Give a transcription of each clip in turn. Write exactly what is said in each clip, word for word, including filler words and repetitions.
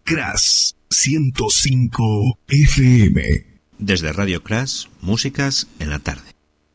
Crash ciento cinco F M. Desde Radio Crash, músicas en la tarde.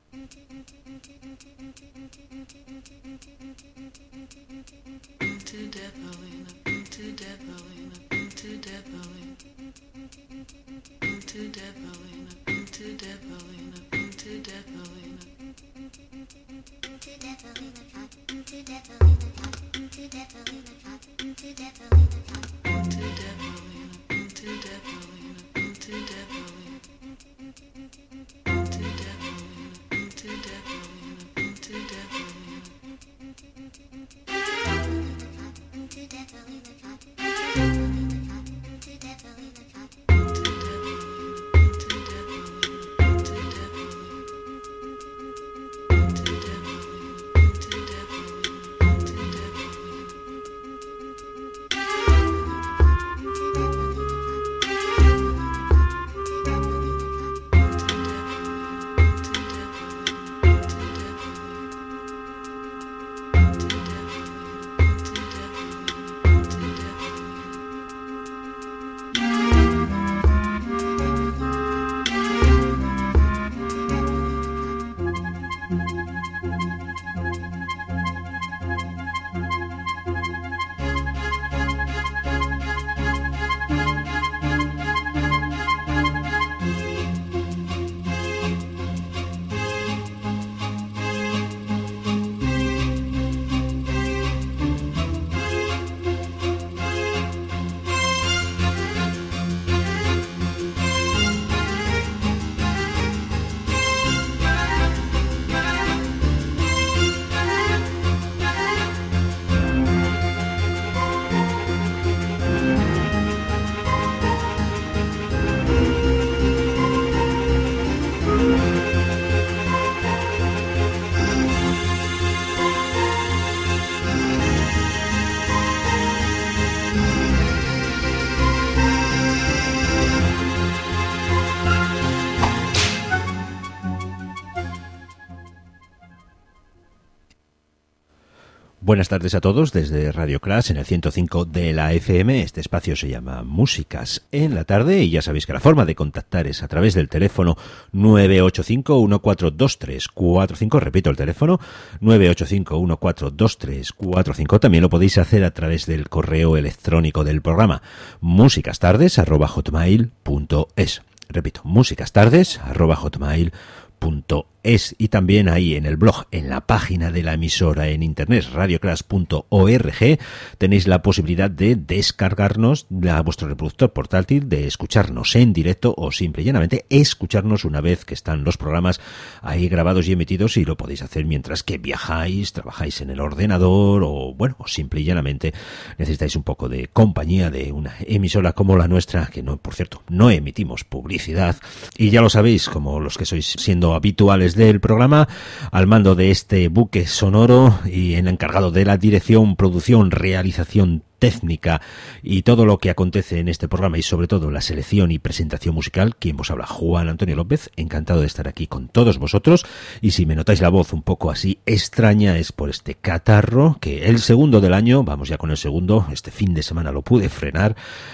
Buenas tardes a todos desde Radio Crash en el ciento cinco de la F M. Este espacio se llama Músicas en la tarde y ya sabéis que la forma de contactar es a través del teléfono nueve ocho cinco, uno cuatro dos tres cuatro cinco. Repito el teléfono nueve ocho cinco, uno cuatro dos tres cuatro cinco. También lo podéis hacer a través del correo electrónico del programa musicastardes arroba hotmail punto es. Repito, musicastardes arroba hotmail punto es. Y también ahí en el blog, en la página de la emisora en internet radiocrash punto org, tenéis la posibilidad de descargarnos a vuestro reproductor portátil, de escucharnos en directo o simple y llanamente escucharnos una vez que están los programas ahí grabados y emitidos, y lo podéis hacer mientras que viajáis, trabajáis en el ordenador o bueno, o simple y llanamente necesitáis un poco de compañía de una emisora como la nuestra, que no, por cierto, no emitimos publicidad. Y ya lo sabéis, como los que sois siendo habituales del programa, al mando de este buque sonoro y en encargado de la dirección, producción, realización técnica y todo lo que acontece en este programa, y sobre todo la selección y presentación musical, quien vos habla, Juan Antonio López. Encantado de estar aquí con todos vosotros, y si me notáis la voz un poco así extraña es por este catarro, que el segundo del año, vamos ya con el segundo, este fin de semana lo pude frenar,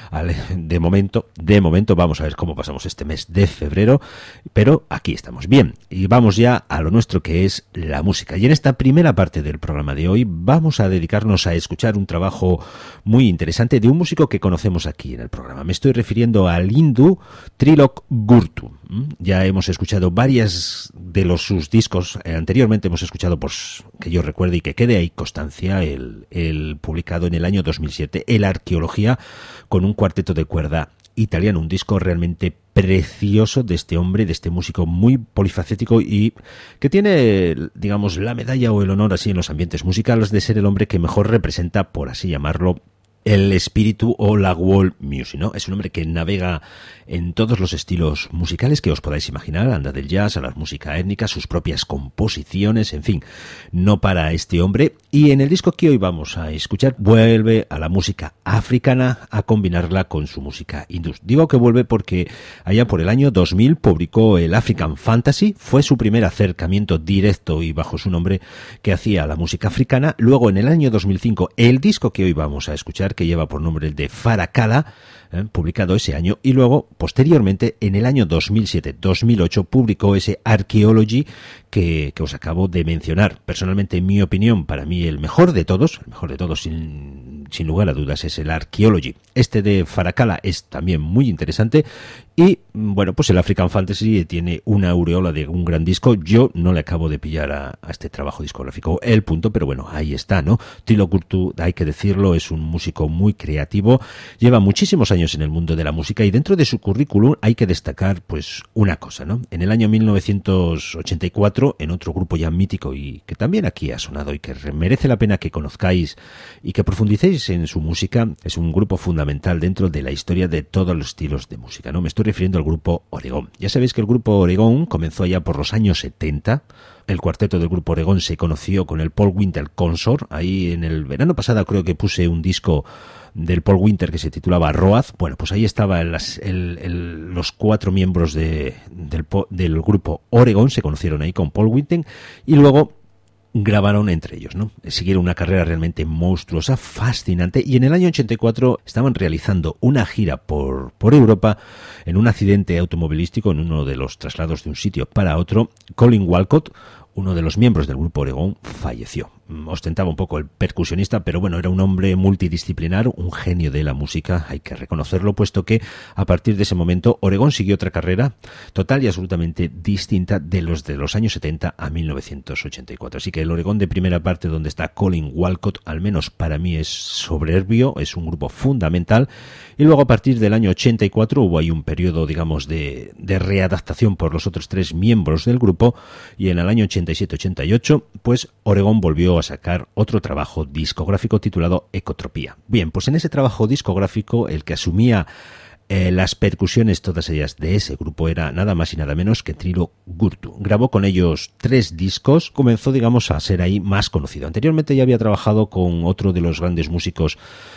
de momento, de momento vamos a ver cómo pasamos este mes de febrero, pero aquí estamos bien, y vamos ya a lo nuestro, que es la música. Y en esta primera parte del programa de hoy vamos a dedicarnos a escuchar un trabajo muy interesante de un músico que conocemos aquí en el programa. Me estoy refiriendo al hindú Trilok Gurtu. Ya hemos escuchado varias de los sus discos. Eh, anteriormente hemos escuchado, pues, que yo recuerde y que quede ahí constancia, el, el publicado en el año dos mil siete, El Arqueología, con un cuarteto de cuerda italiano. Un disco realmente precioso de este hombre, de este músico muy polifacético y que tiene, digamos, la medalla o el honor así en los ambientes musicales de ser el hombre que mejor representa, por así llamarlo, el espíritu o la world music, ¿no? Es un hombre que navega en todos los estilos musicales que os podáis imaginar, anda del jazz a la música étnica, sus propias composiciones, en fin, no para este hombre. Y en el disco que hoy vamos a escuchar vuelve a la música africana a combinarla con su música hindú. Digo que vuelve porque allá por el año dos mil publicó el African Fantasy, fue su primer acercamiento directo y bajo su nombre que hacía a la música africana. Luego en el año dos mil cinco el disco que hoy vamos a escuchar, que lleva por nombre el de Farakala, eh, publicado ese año, y luego posteriormente en el año dos mil siete dos mil ocho publicó ese Archaeology que, que os acabo de mencionar. Personalmente, en mi opinión, para mí el mejor de todos, el mejor de todos sin, sin lugar a dudas, es el Archaeology. Este de Farakala es también muy interesante y, bueno, pues el African Fantasy tiene una aureola de un gran disco. Yo no le acabo de pillar a, a este trabajo discográfico el punto, pero bueno, ahí está, ¿no? Tilo Kurtu, hay que decirlo, es un músico muy creativo, lleva muchísimos años en el mundo de la música y dentro de su currículum hay que destacar, pues, una cosa, ¿no? En el año mil novecientos ochenta y cuatro, en otro grupo ya mítico y que también aquí ha sonado y que merece la pena que conozcáis y que profundicéis en su música, es un grupo fundamental dentro de la historia de todos los estilos de música, ¿no? Me estoy refiriendo al grupo Oregón. Ya sabéis que el grupo Oregón comenzó ya por los años setenta. El cuarteto del grupo Oregón se conoció con el Paul Winter Consort. Ahí en el verano pasado creo que puse un disco del Paul Winter que se titulaba Road. Bueno, pues ahí estaban las, el, el, los cuatro miembros de, del, del grupo Oregón, se conocieron ahí con Paul Winter y luego grabaron entre ellos, ¿no? Siguieron una carrera realmente monstruosa, fascinante, y en el año ochenta y cuatro estaban realizando una gira por, por Europa. En un accidente automovilístico, en uno de los traslados de un sitio para otro, Colin Walcott, uno de los miembros del grupo Oregón, falleció. Ostentaba un poco el percusionista, pero bueno, era un hombre multidisciplinar, un genio de la música, hay que reconocerlo, puesto que a partir de ese momento Oregón siguió otra carrera total y absolutamente distinta de los de los años setenta a mil novecientos ochenta y cuatro. Así que el Oregón de primera parte, donde está Colin Walcott, al menos para mí es soberbio, es un grupo fundamental. Y luego a partir del año ochenta y cuatro hubo ahí un periodo, digamos, de, de readaptación por los otros tres miembros del grupo, y en el año ochenta y siete ochenta y ocho, pues Oregón volvió a sacar otro trabajo discográfico titulado Ecotropía. Bien, pues en ese trabajo discográfico el que asumía eh, las percusiones, todas ellas de ese grupo, era nada más y nada menos que Tilo Kurtu. Grabó con ellos tres discos, comenzó, digamos, a ser ahí más conocido. Anteriormente ya había trabajado con otro de los grandes músicos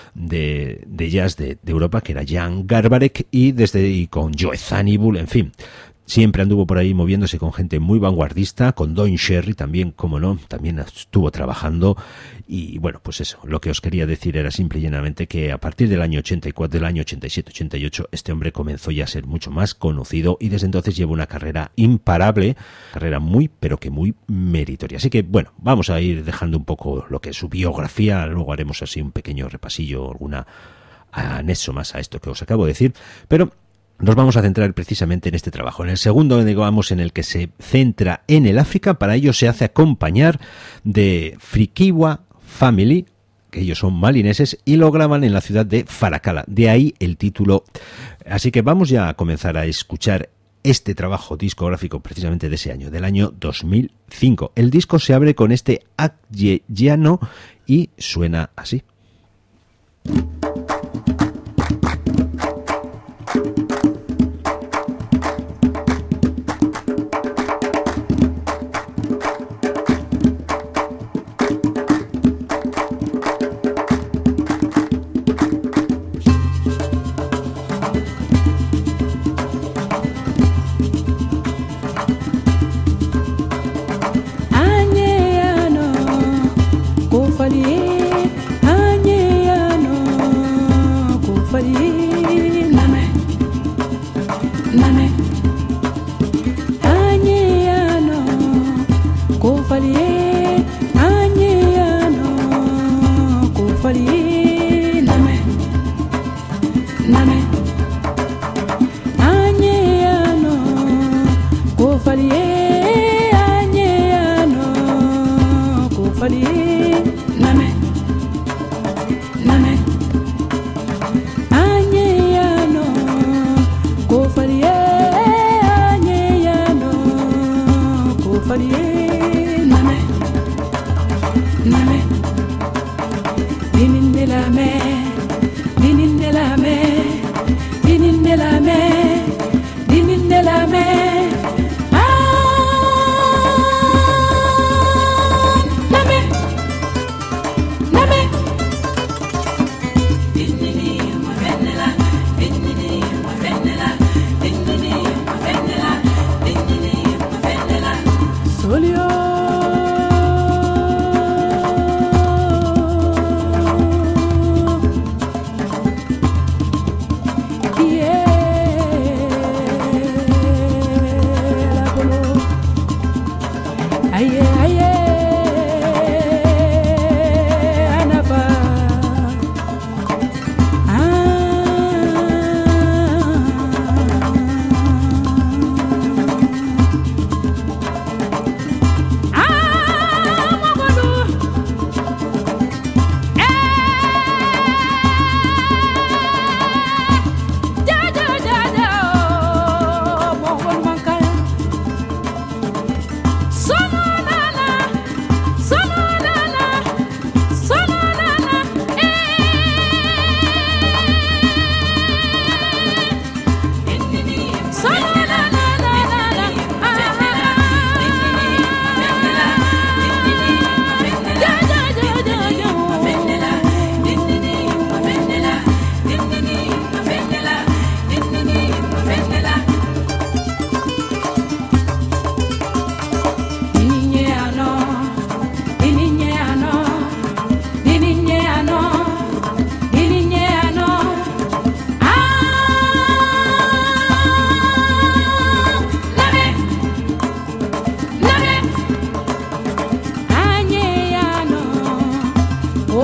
de, de jazz de, de Europa, que era Jan Garbarek, y desde y con Joe Zanibul, en fin. Siempre anduvo por ahí moviéndose con gente muy vanguardista, con Don Sherry también, como no, también estuvo trabajando. Y bueno, pues eso, lo que os quería decir era simple y llanamente que a partir del año ochenta y cuatro, del año ochenta y siete ochenta y ocho, este hombre comenzó ya a ser mucho más conocido y desde entonces lleva una carrera imparable, carrera muy, pero que muy meritoria. Así que bueno, vamos a ir dejando un poco lo que es su biografía, luego haremos así un pequeño repasillo, alguna anexo más a esto que os acabo de decir, pero nos vamos a centrar precisamente en este trabajo, en el segundo, digamos, en el que se centra en el África. Para ello se hace acompañar de Frikiwa Family, que ellos son malineses, y lo graban en la ciudad de Farakala, de ahí el título. Así que vamos ya a comenzar a escuchar este trabajo discográfico precisamente de ese año, del año dos mil cinco. El disco se abre con este Agyeyano y suena así. Name, name,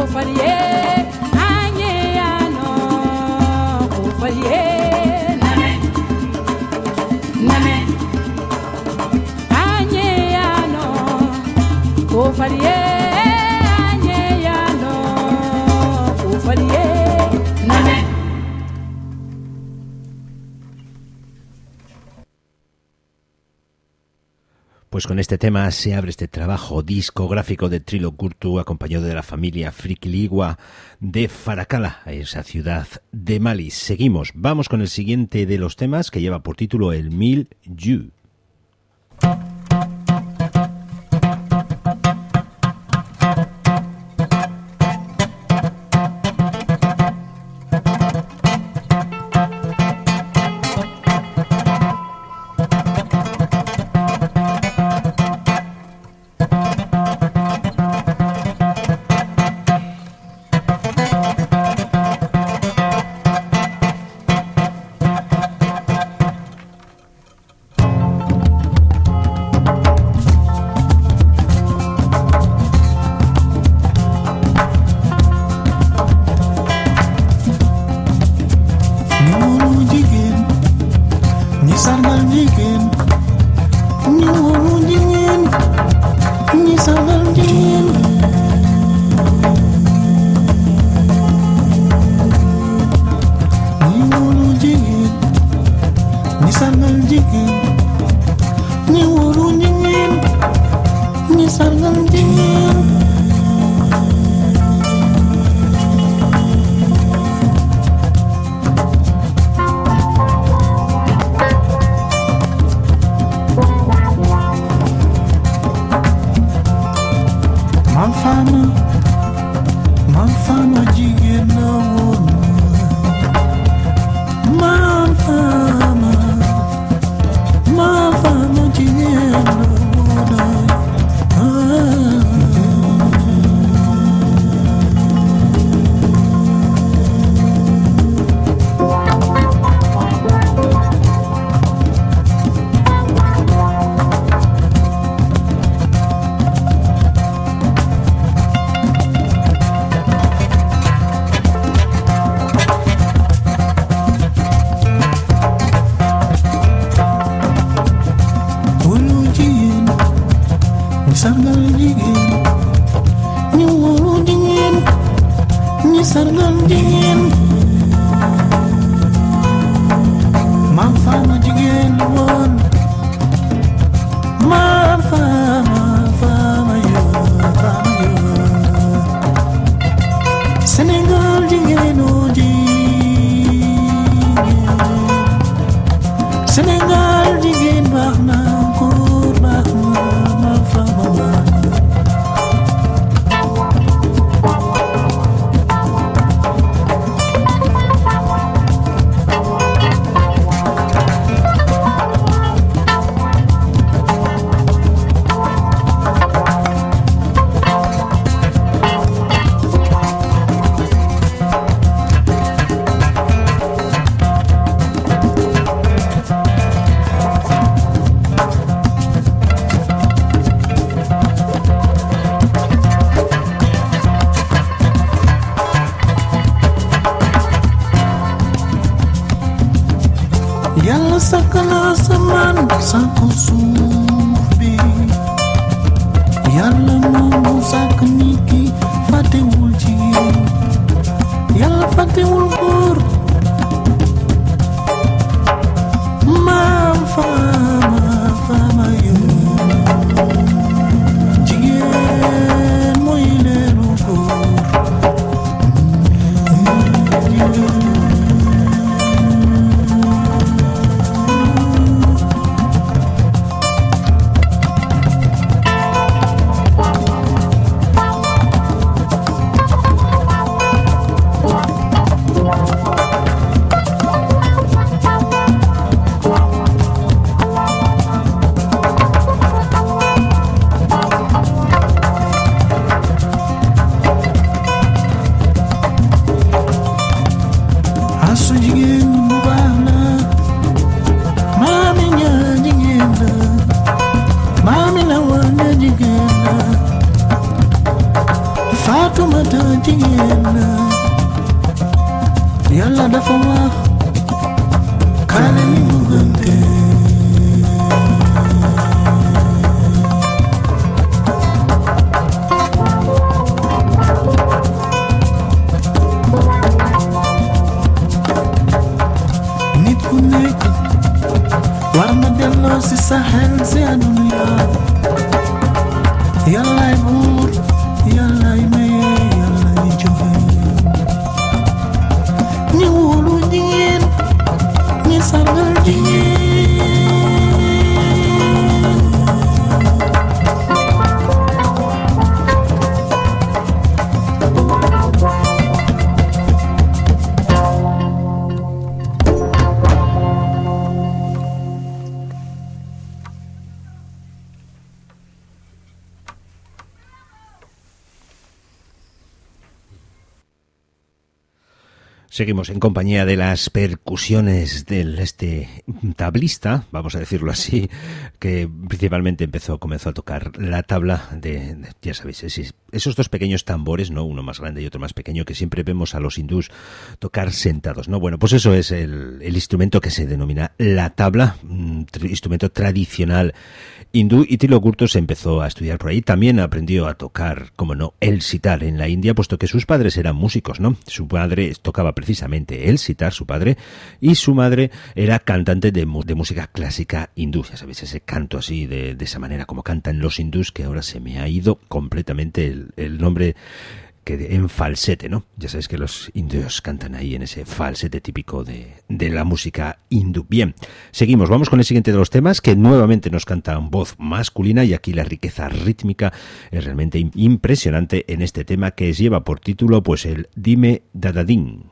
Pues con este tema se abre este trabajo discográfico de Trilo Kurtu, acompañado de la familia Frikiligua de Farakala, esa ciudad de Mali. Seguimos, vamos con el siguiente de los temas que lleva por título El Mil Yu. ñeena yàlla dafa wax kaale ni bëggante nit ku nekk war na delloo si sa xel si àdduna yàllaay buur yàllaay maye yàllaay joxe ñi wóolu jigéen ñi sargal jigéen Seguimos en compañía de las percusiones del este tablista, vamos a decirlo así, que principalmente empezó, comenzó a tocar la tabla de, de ya sabéis, es, esos dos pequeños tambores, ¿no? Uno más grande y otro más pequeño, que siempre vemos a los hindús tocar sentados, ¿no? Bueno, pues eso es el, el instrumento que se denomina la tabla, un tr- instrumento tradicional hindú, y Tilo Gurto se empezó a estudiar por ahí. También aprendió a tocar, como no, el sitar en la India, puesto que sus padres eran músicos, ¿no? Su padre tocaba precisamente el sitar, su padre, y su madre era cantante de, de música clásica hindú. Ya sabéis, ese canto así, de, de esa manera como cantan los hindús, que ahora se me ha ido completamente el, el nombre, que en falsete, ¿no? Ya sabéis que los indios cantan ahí en ese falsete típico de, de la música hindú. Bien, seguimos, vamos con el siguiente de los temas, que nuevamente nos canta en voz masculina, y aquí la riqueza rítmica es realmente impresionante en este tema, que lleva por título pues el Dime Dadadín.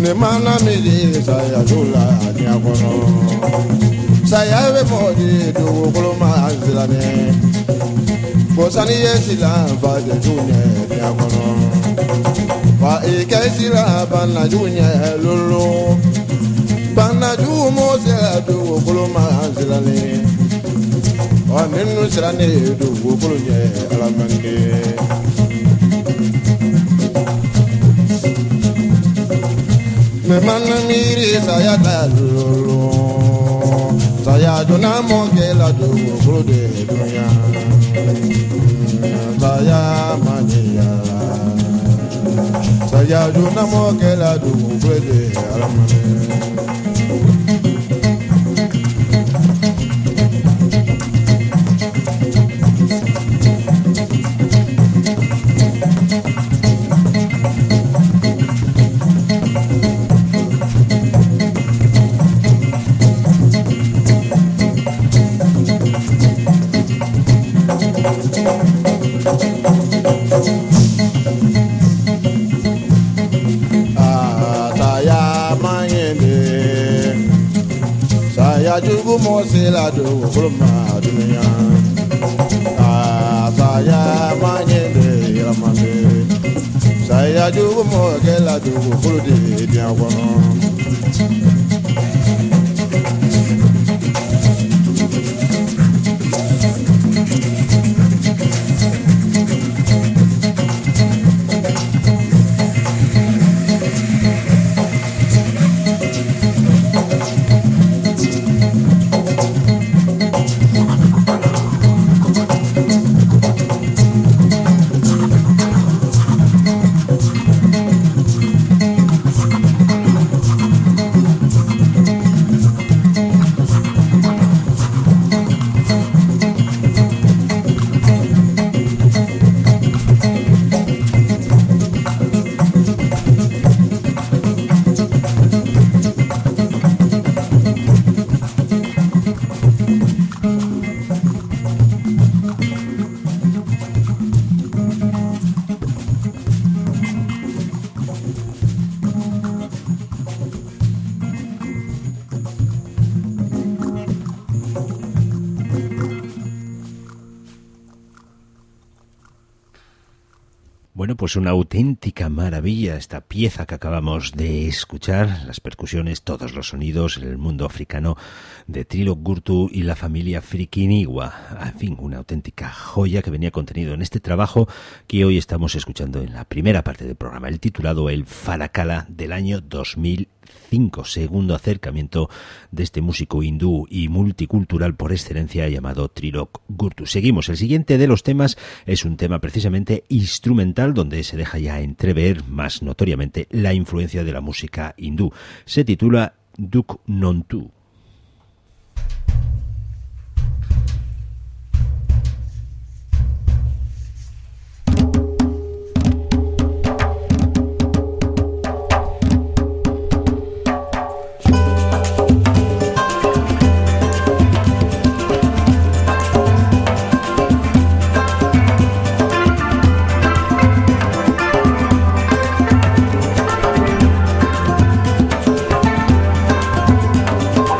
ne mana miri saya dula ni akono saya be modi do koloma azilane bosani yesila va de june ni akono va e kaisila bana june lolo bana ju mo se do koloma azilane wa nenu sirane do kolonye alamande me mana miri saya dalolo saya jona mongela do de dunya saya mania saya jona mongela do de alamane Jugu mo se la do koloma dunya ah saya manyende ramande saya jugu mo ke la do kolode dia wono Bueno, pues una auténtica maravilla esta pieza que acabamos de escuchar, las percusiones, todos los sonidos, el mundo africano de Trilok Gurtu y la familia Frikiniwa. En fin, una auténtica joya que venía contenido en este trabajo que hoy estamos escuchando en la primera parte del programa, el titulado El Farakala del año dos mil cinco, segundo acercamiento de este músico hindú y multicultural por excelencia llamado Trilok Gurtu. Seguimos, el siguiente de los temas es un tema precisamente instrumental donde se deja ya entrever más notoriamente la influencia de la música hindú. Se titula Duk Nontu. Thank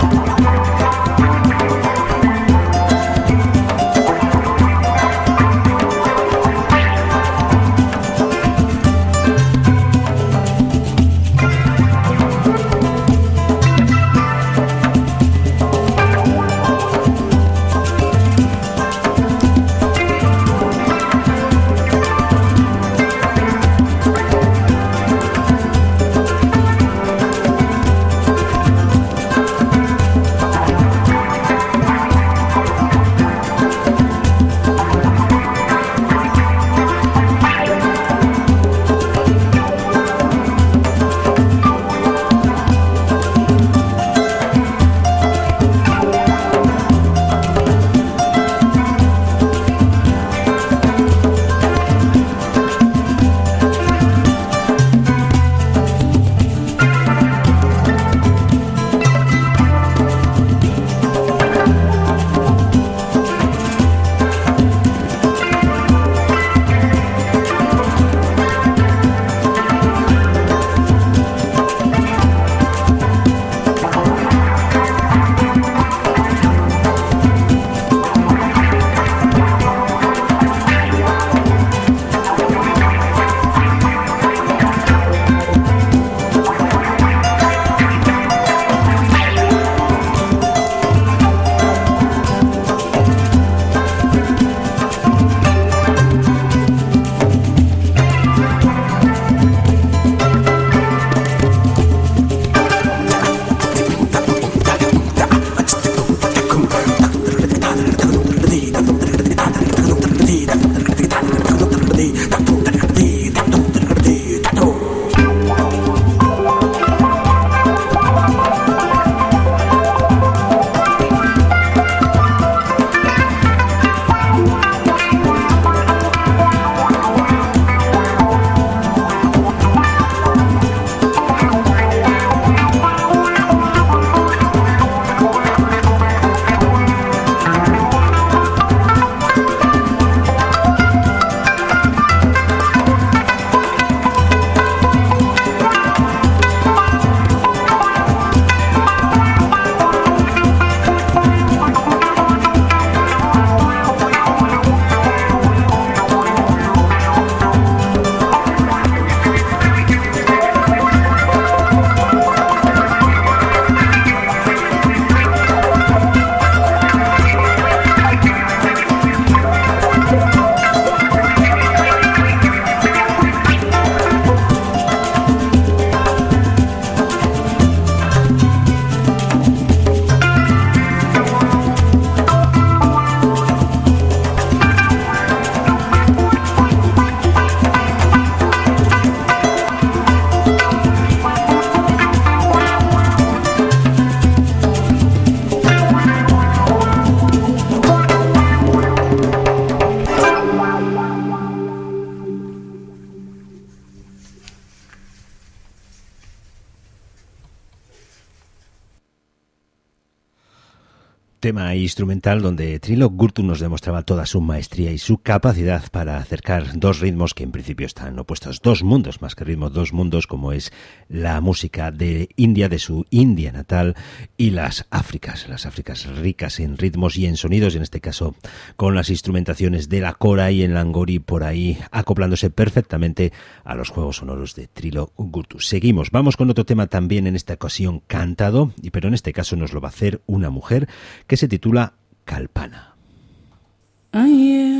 tema instrumental donde Trilo Gurtu nos demostraba toda su maestría y su capacidad para acercar dos ritmos que en principio están opuestos, dos mundos, más que ritmos, dos mundos, como es la música de India, de su India natal, y las Áfricas, las Áfricas ricas en ritmos y en sonidos, en este caso con las instrumentaciones de la kora y el langori por ahí, acoplándose perfectamente a los juegos sonoros de Trilo Gurtu. Seguimos, vamos con otro tema también en esta ocasión cantado, pero en este caso nos lo va a hacer una mujer, que se titula Kalpana. Aye,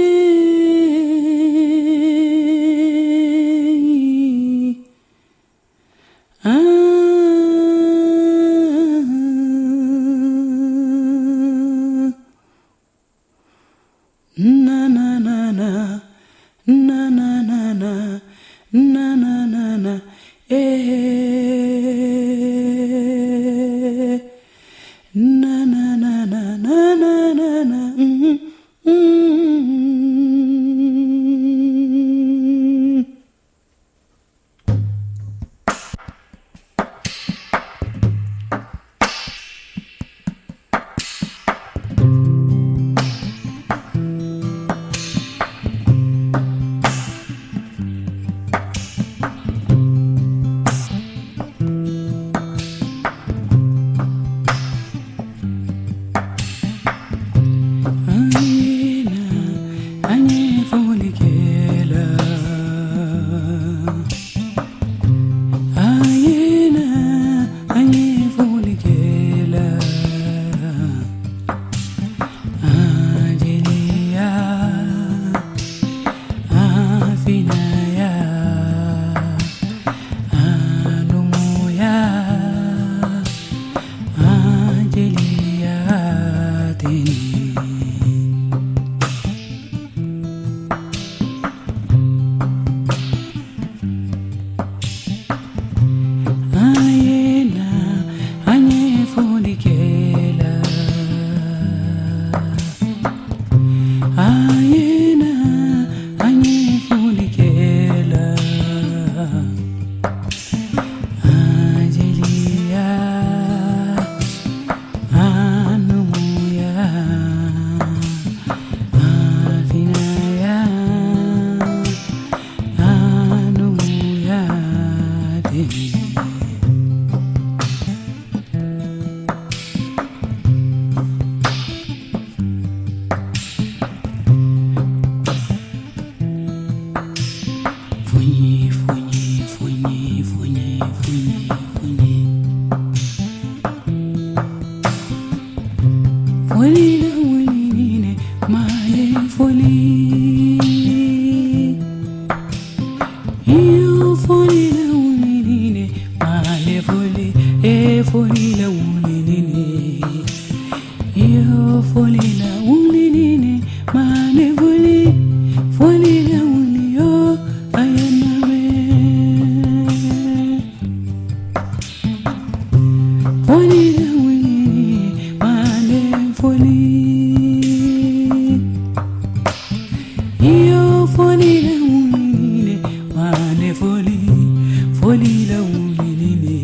aye, ah, na na na na, na na na na, na na na na, eh. Na na na na na na na na mm, mm.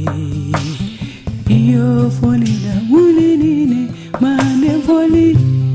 Io folina, ulinine, mane foli.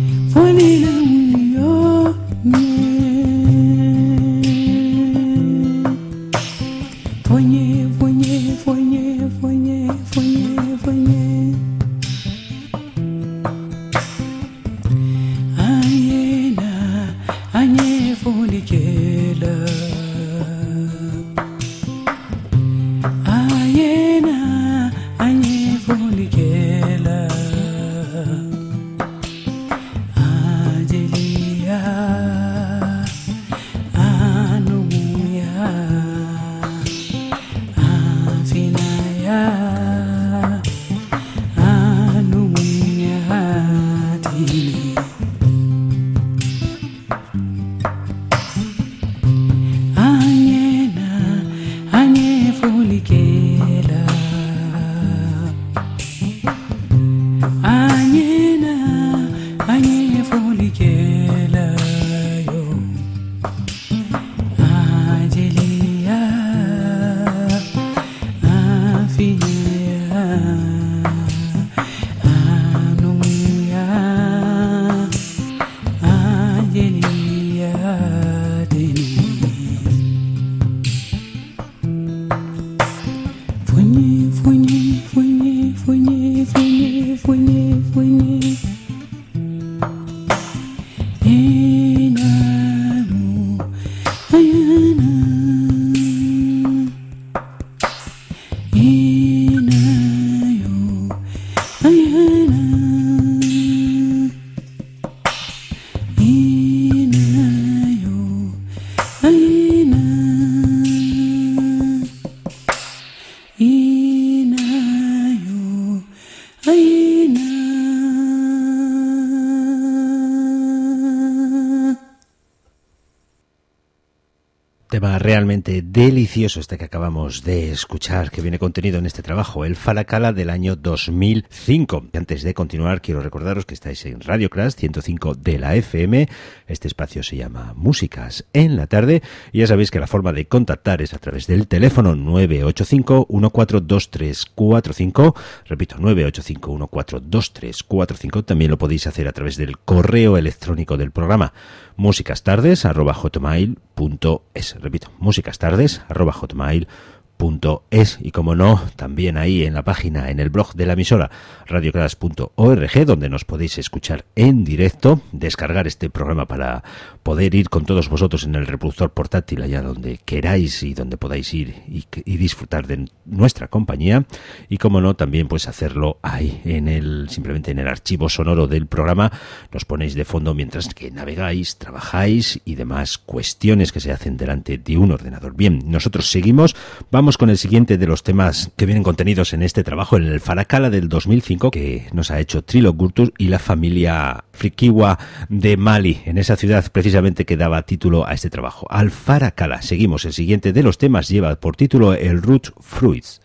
tema realmente delicioso este que acabamos de escuchar, que viene contenido en este trabajo, el Faracala del año dos mil cinco. Antes de continuar, quiero recordaros que estáis en Radio Crash ciento cinco de la F M. Este espacio se llama Músicas en la Tarde y ya sabéis que la forma de contactar es a través del teléfono nueve ocho cinco, uno cuatro dos tres cuatro cinco. Repito, nueve ocho cinco, uno cuatro dos tres cuatro cinco. También lo podéis hacer a través del correo electrónico del programa, musicastardes arroba hotmail punto es. Repito, musicastardes arroba hotmail punto es. Y como no, también ahí en la página, en el blog de la emisora, radiocrash punto org, donde nos podéis escuchar en directo, descargar este programa para poder ir con todos vosotros en el reproductor portátil allá donde queráis y donde podáis ir y, y disfrutar de nuestra compañía. Y como no, también pues hacerlo ahí en el, simplemente en el archivo sonoro del programa. Nos ponéis de fondo mientras que navegáis, trabajáis y demás cuestiones que se hacen delante de un ordenador. Bien, nosotros seguimos, vamos con el siguiente de los temas que vienen contenidos en este trabajo, en el Faracala del dos mil cinco, que nos ha hecho Trilo Gurtus y la familia Frikiwa de Mali, en esa ciudad precisamente que daba título a este trabajo, al Faracala. Seguimos, el siguiente de los temas lleva por título el Root Fruits.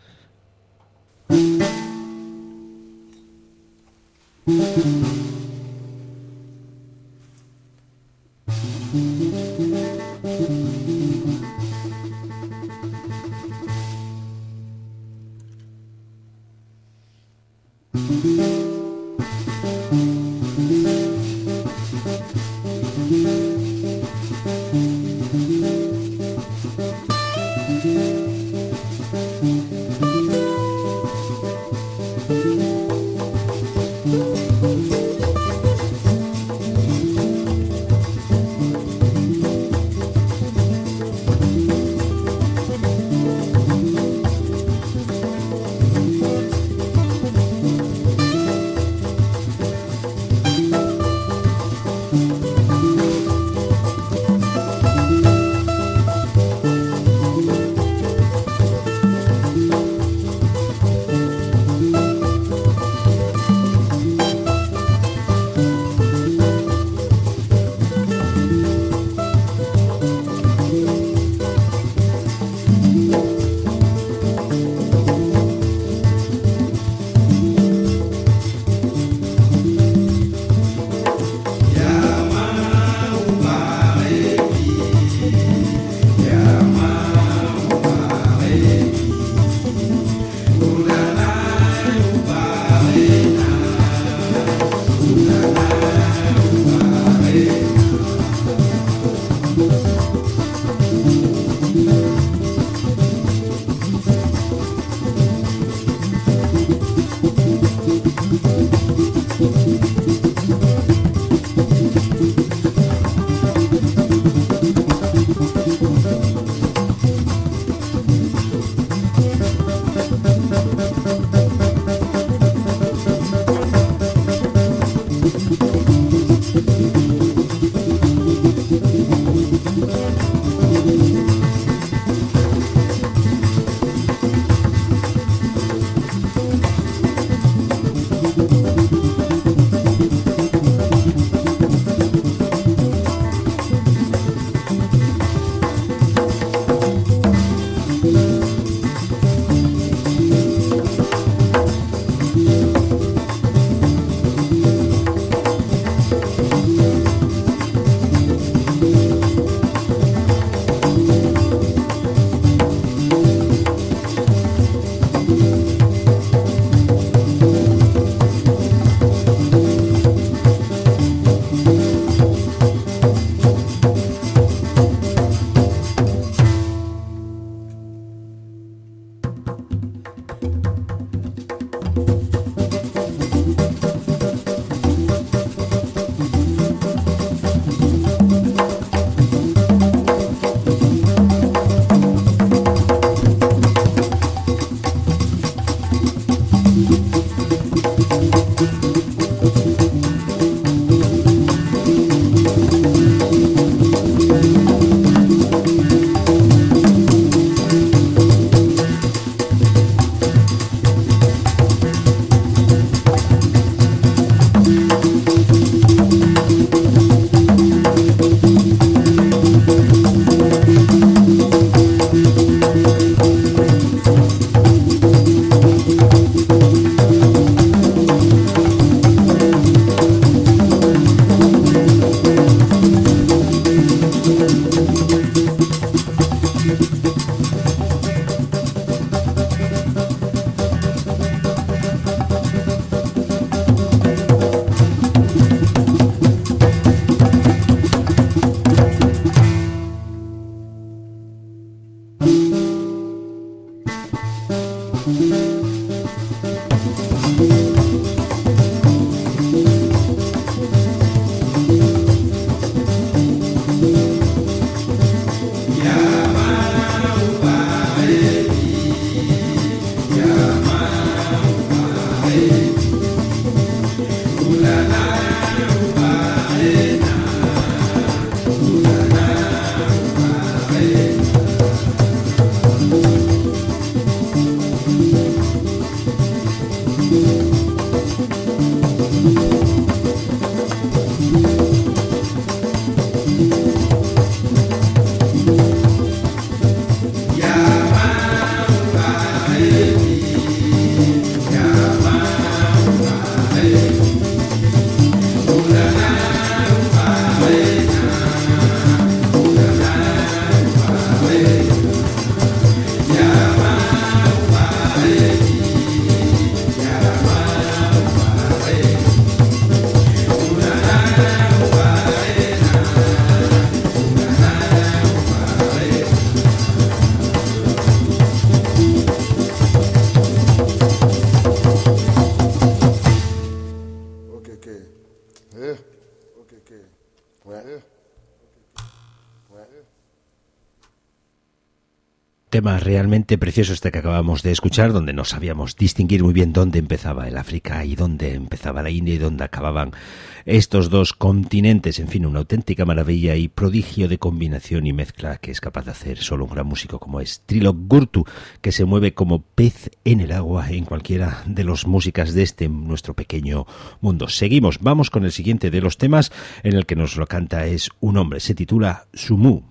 Tema realmente precioso este que acabamos de escuchar, donde no sabíamos distinguir muy bien dónde empezaba el África y dónde empezaba la India y dónde acababan estos dos continentes. En fin, una auténtica maravilla y prodigio de combinación y mezcla que es capaz de hacer solo un gran músico como es Trilok Gurtu, que se mueve como pez en el agua en cualquiera de las músicas de este nuestro pequeño mundo. Seguimos, vamos con el siguiente de los temas, en el que nos lo canta es un hombre, se titula Sumu.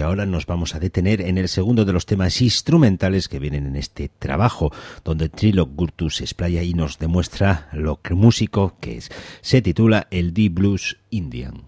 ahora nos vamos a detener en el segundo de los temas instrumentales que vienen en este trabajo, donde Trilok Gurtu se explaya y nos demuestra lo que músico que es. Se titula el Deep Blues Indian.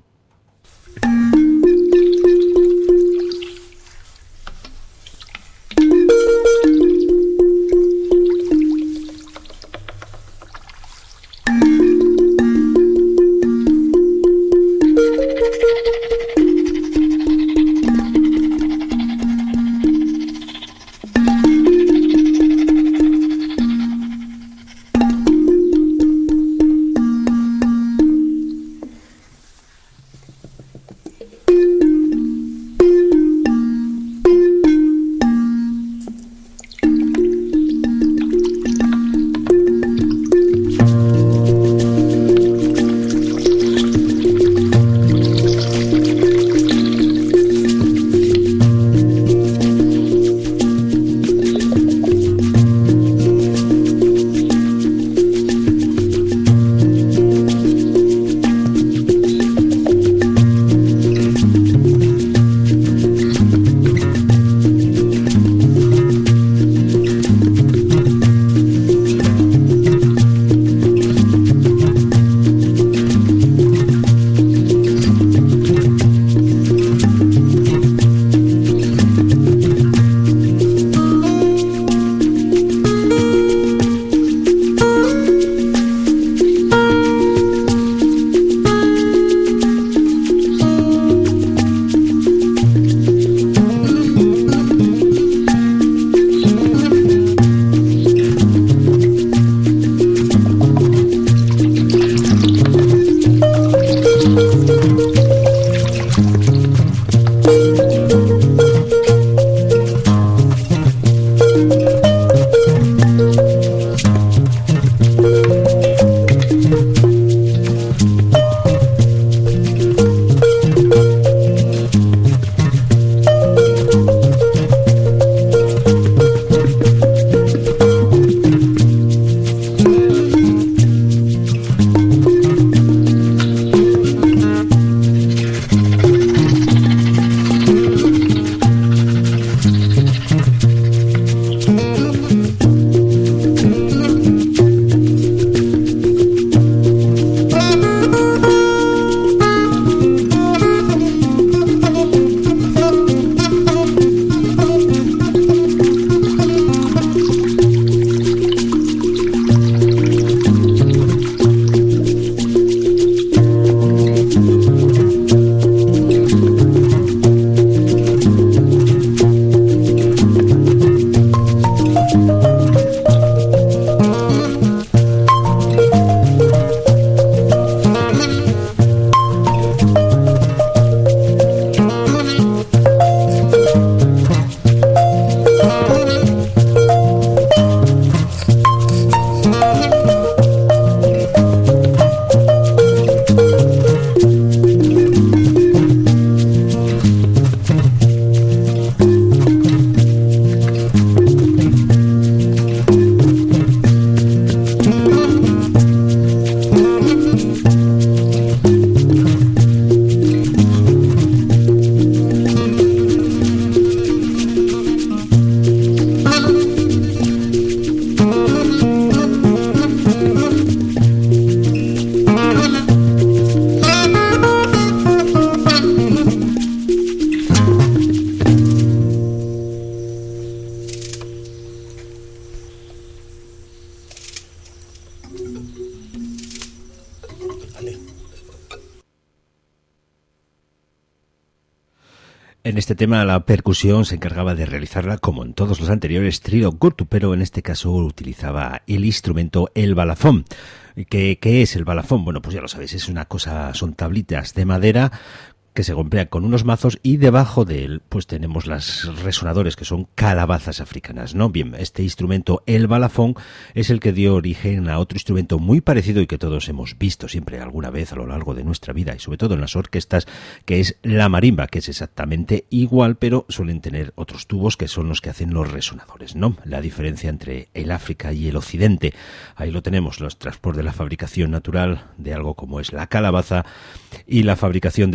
En este tema la percusión se encargaba de realizarla, como en todos los anteriores, Trilok Gurtu, pero en este caso utilizaba el instrumento el balafón. ¿Qué, ¿Qué es el balafón? Bueno, pues ya lo sabéis, es una cosa, son tablitas de madera que se golpean con unos mazos y debajo de él pues tenemos las resonadores, que son calabazas africanas, ¿no? Bien, este instrumento, el balafón, es el que dio origen a otro instrumento muy parecido y que todos hemos visto siempre alguna vez a lo largo de nuestra vida y sobre todo en las orquestas, que es la marimba, que es exactamente igual, pero suelen tener otros tubos que son los que hacen los resonadores, ¿no? La diferencia entre el África y el Occidente, ahí lo tenemos, los transportes de la fabricación natural de algo como es la calabaza y la fabricación de los resonadores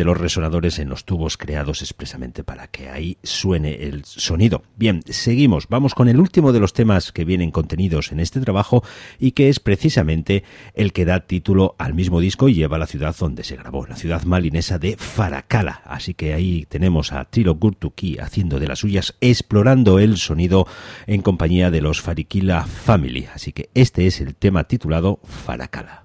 captadores en los tubos creados expresamente para que ahí suene el sonido. Bien, seguimos, vamos con el último de los temas que vienen contenidos en este trabajo y que es precisamente el que da título al mismo disco y lleva a la ciudad donde se grabó, la ciudad malinesa de Faracala. Así que ahí tenemos a Trilo Gurtuki haciendo de las suyas, explorando el sonido en compañía de los Farikila Family. Así que este es el tema titulado Faracala.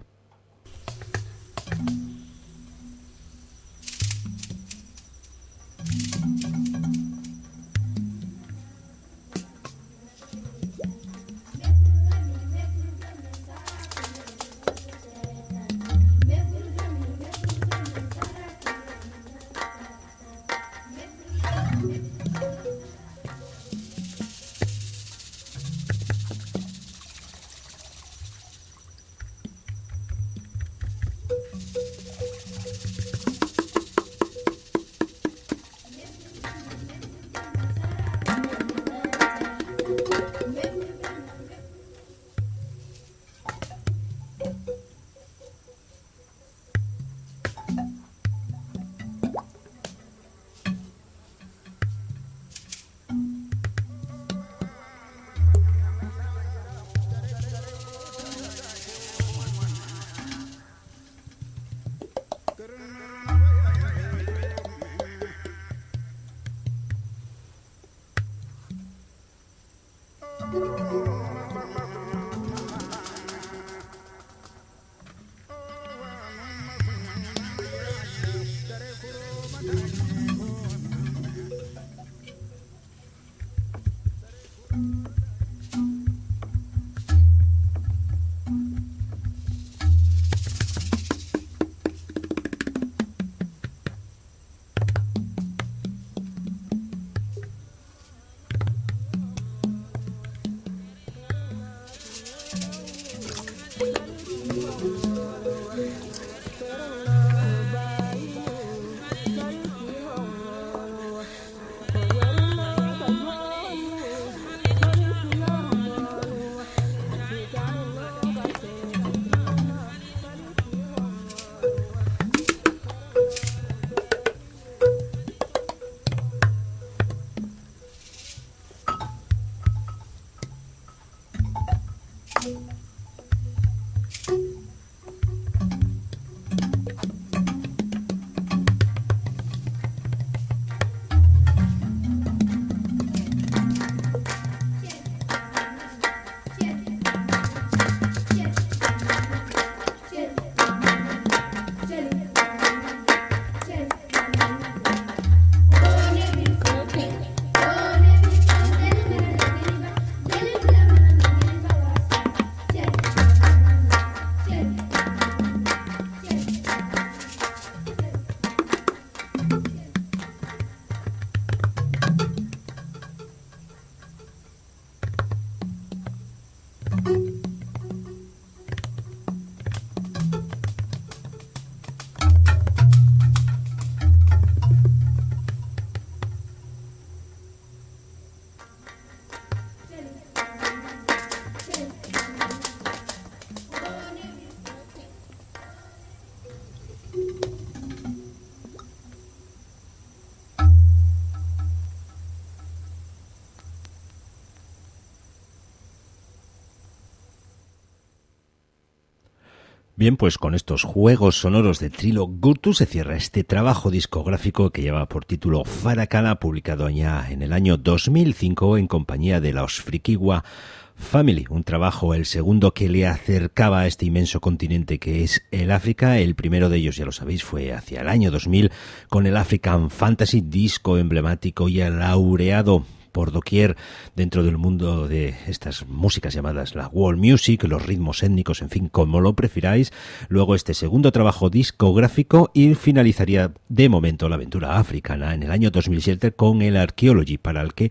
Bien, pues con estos juegos sonoros de Trilo Gurtu se cierra este trabajo discográfico que lleva por título Faracala, publicado ya en el año dos mil cinco en compañía de los Frikiwa Family, un trabajo, el segundo que le acercaba a este inmenso continente que es el África. El primero de ellos, ya lo sabéis, fue hacia el año dos mil con el African Fantasy, disco emblemático y laureado por doquier dentro del mundo de estas músicas llamadas la world music, los ritmos étnicos, en fin, como lo prefiráis. Luego este segundo trabajo discográfico y finalizaría de momento la aventura africana en el año dos mil siete con el Archaeology, para el que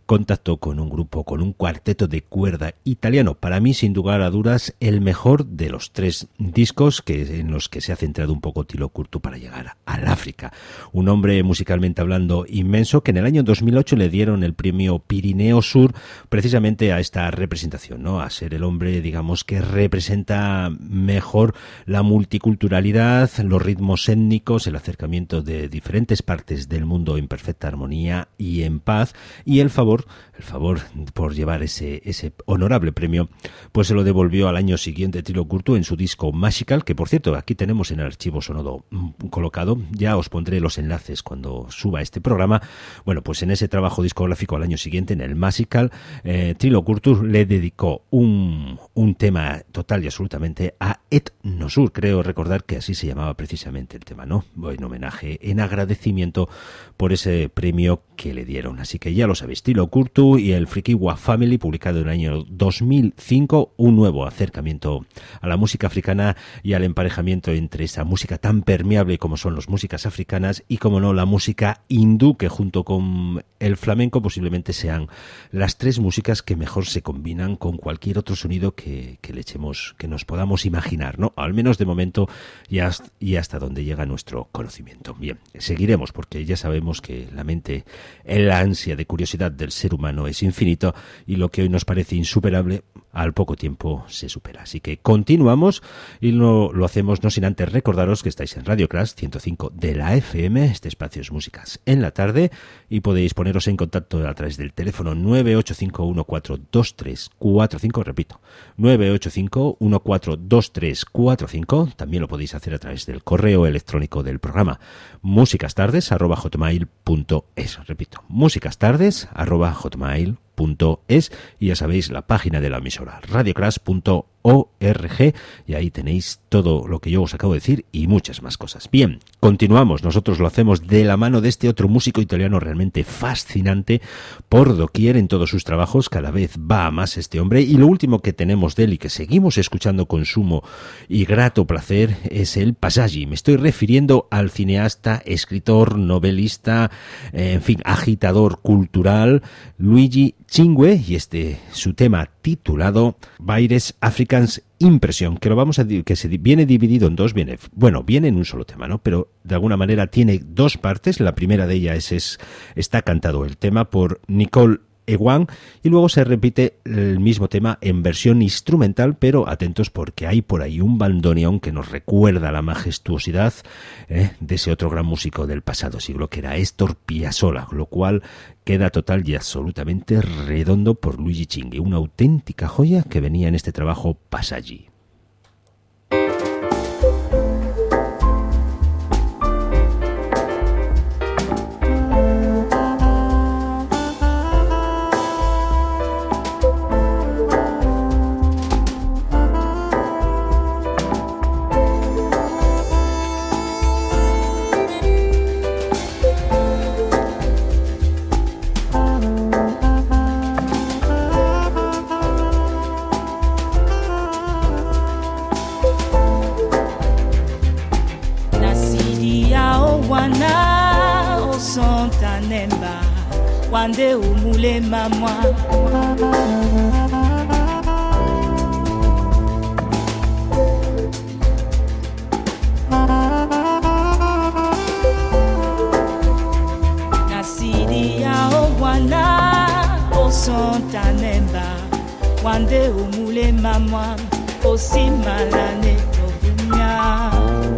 contactó con un grupo, con un cuarteto de cuerda italiano. Para mí, sin lugar a dudas, el mejor de los tres discos que, en los que se ha centrado un poco Tilo Kurtu para llegar al África. Un hombre musicalmente hablando inmenso, que en el año dos mil ocho le dieron el premio Pirineo Sur precisamente a esta representación, ¿no? A ser el hombre, digamos, que representa mejor la multiculturalidad, los ritmos étnicos, el acercamiento de diferentes partes del mundo en perfecta armonía y en paz, y el favor, el favor por llevar ese, ese honorable premio, pues se lo devolvió al año siguiente Tilo Kurtu en su disco Magical, que por cierto aquí tenemos en el archivo sonoro colocado, ya os pondré los enlaces cuando suba este programa. Bueno, pues en ese trabajo discográfico al año siguiente, en el Magical, eh, Tilo Kurtu le dedicó un, un tema total y absolutamente a Etnosur, creo recordar que así se llamaba precisamente el tema, ¿no? En homenaje, en agradecimiento por ese premio que le dieron. Así que ya lo sabéis, Tilo Kurtu y el Frikiwa Family, publicado en el año dos mil cinco, un nuevo acercamiento a la música africana y al emparejamiento entre esa música tan permeable como son las músicas africanas y, como no, la música hindú, que junto con el flamenco posiblemente sean las tres músicas que mejor se combinan con cualquier otro sonido que, que le echemos, que nos podamos imaginar, ¿no? Al menos de momento y hasta, y hasta donde llega nuestro conocimiento. Bien, seguiremos porque ya sabemos que la mente, la ansia de curiosidad del ser humano es infinito y lo que hoy nos parece insuperable, al poco tiempo se supera. Así que continuamos y lo, lo hacemos no sin antes recordaros que estáis en Radio Crash ciento cinco de la F M, este espacio es músicas en la tarde, y podéis poneros en contacto a través del teléfono nueve ocho cinco uno cuatro dos tres cuatro cinco, repito, nueve ocho cinco uno cuatro dos tres cuatro cinco. También lo podéis hacer a través del correo electrónico del programa, musicastardes arroba hotmail punto es, repito, musicastardes arroba hotmail punto es, y ya sabéis la página de la emisora radiocrash punto org, y ahí tenéis todo lo que yo os acabo de decir y muchas más cosas. Bien, continuamos. Nosotros lo hacemos de la mano de este otro músico italiano realmente fascinante por doquier en todos sus trabajos. Cada vez va a más este hombre, y lo último que tenemos de él y que seguimos escuchando con sumo y grato placer es el Passaggi. Me estoy refiriendo al cineasta, escritor, novelista, eh, en fin, agitador cultural Luigi Cingue, y este su tema titulado Baires Africans Impression, que lo vamos a que se viene dividido en dos, viene, bueno, viene en un solo tema, ¿no? Pero de alguna manera tiene dos partes. La primera de ellas es, es está cantado el tema por Nicole Ewan, y luego se repite el mismo tema en versión instrumental, pero atentos porque hay por ahí un bandoneón que nos recuerda la majestuosidad eh, de ese otro gran músico del pasado siglo, que era Astor Piazzolla, lo cual queda total y absolutamente redondo por Luigi Cingue, una auténtica joya que venía en este trabajo Passaggi. Wande umule mamwa Nasidi ya owana osontanemba Wande umule mamwa osimalane tobunya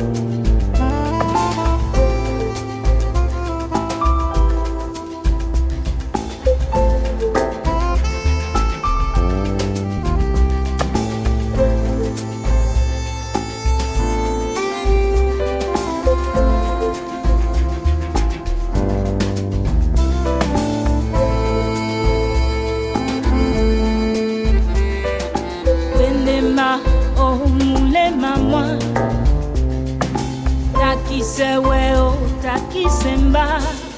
Sewe o takisemba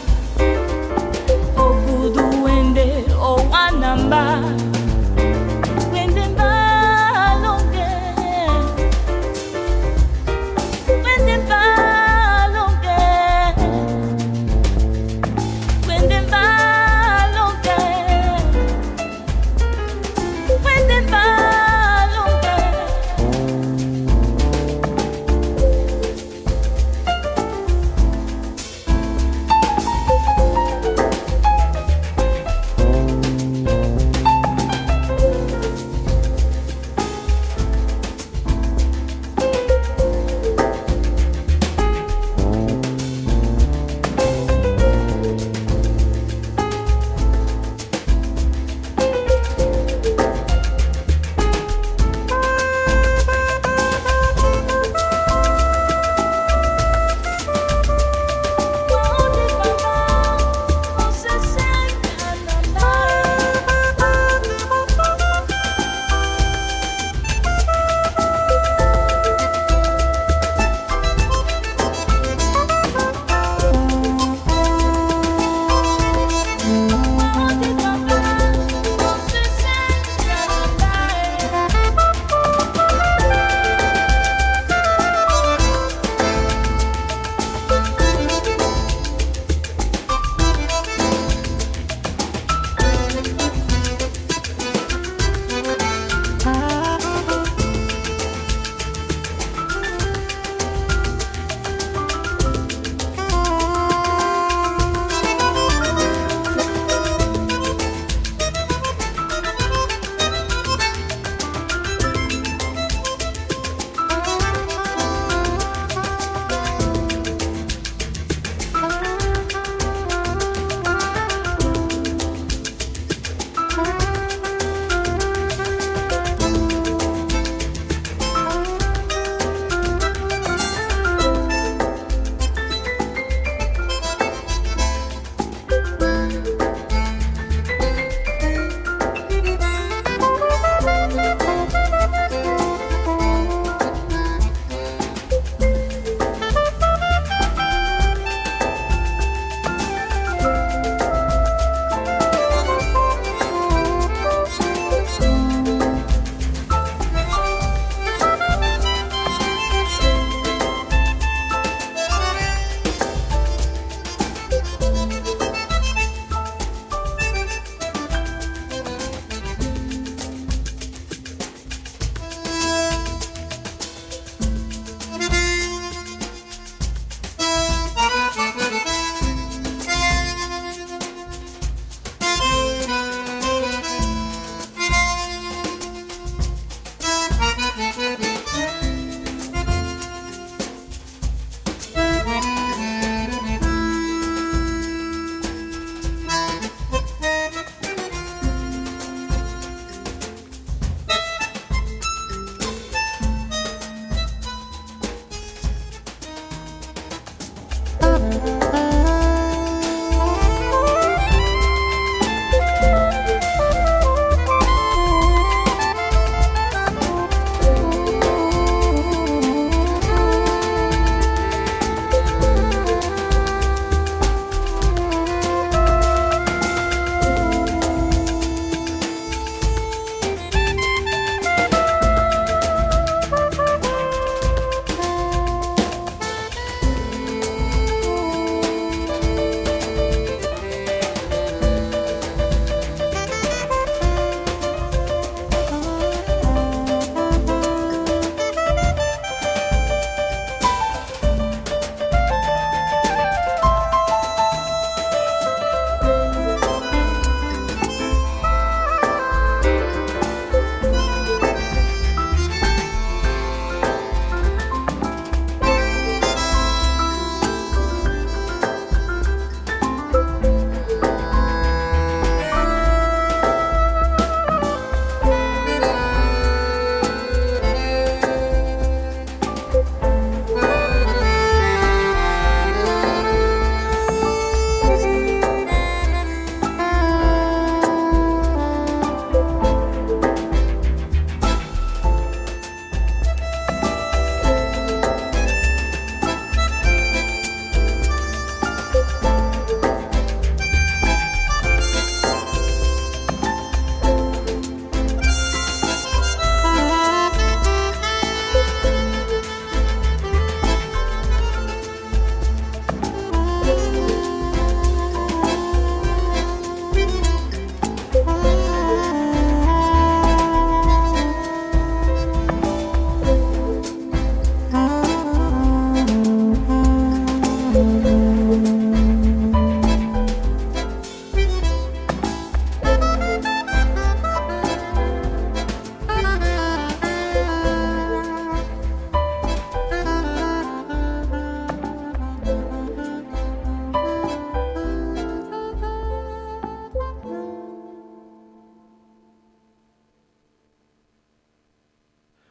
Obudu wende o wanamba Wende mbalonge Wende mbalonge Wende mbalonge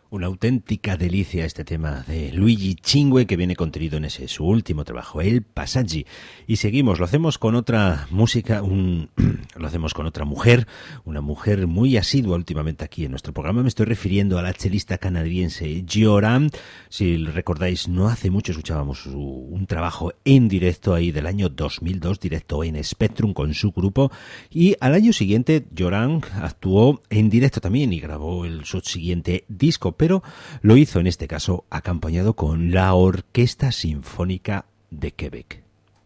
Una auténtica delicia este tema de Luigi Cingue, que viene contenido en ese su último trabajo, El Passaggi. Y seguimos, lo hacemos con otra música, un, lo hacemos con otra mujer, una mujer muy asidua últimamente aquí en nuestro programa. Me estoy refiriendo a la chelista canadiense Gioran. Si recordáis, no hace mucho escuchábamos su, un trabajo en directo ahí del año dos mil dos, directo en Spectrum con su grupo. Y al año siguiente Gioran actuó en directo también y grabó el su siguiente disco, pero lo hizo en este caso acompañado con la Orquesta Sinfónica de Quebec.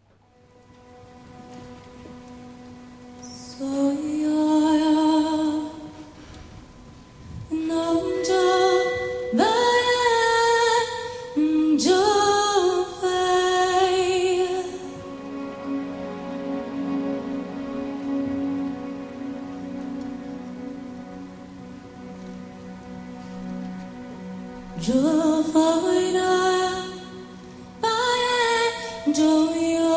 Jo foira bae jo yo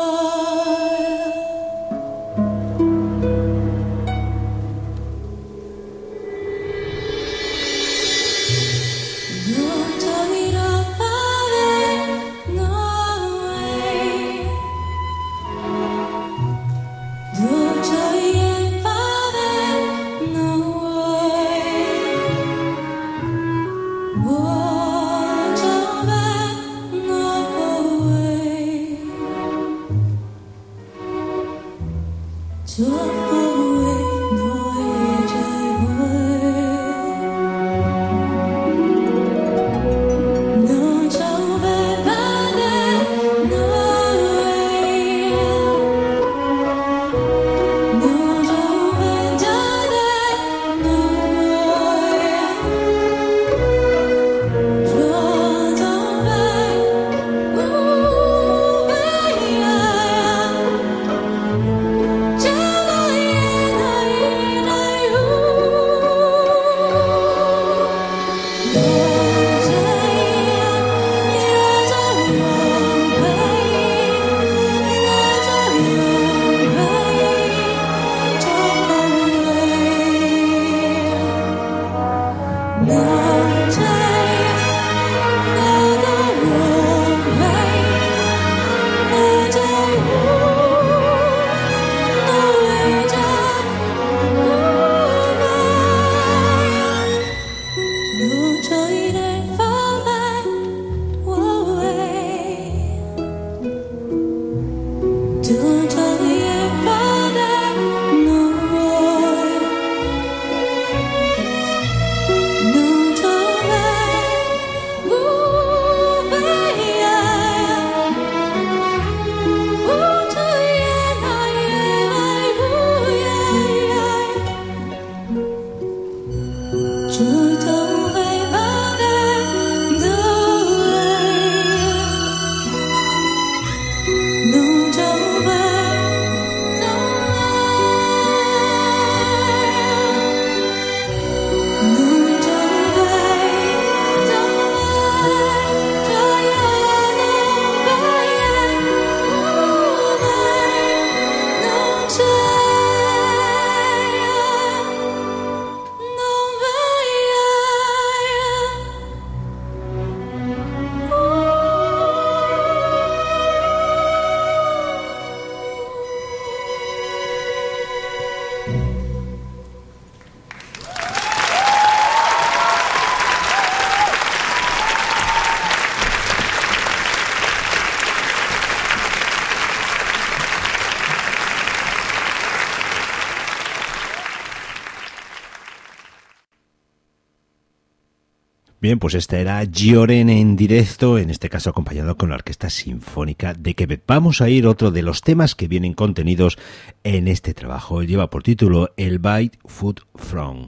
Bien, pues esta era Gioran en directo, en este caso acompañado con la Orquesta Sinfónica de Quebec. Vamos a ir otro de los temas que vienen contenidos en este trabajo. Lleva por título El Bite Food From.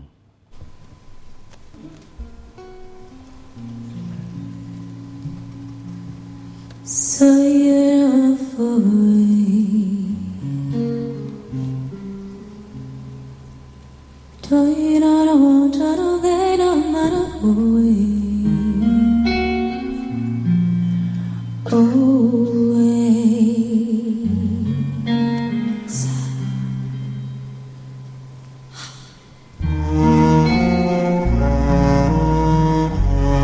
Oh,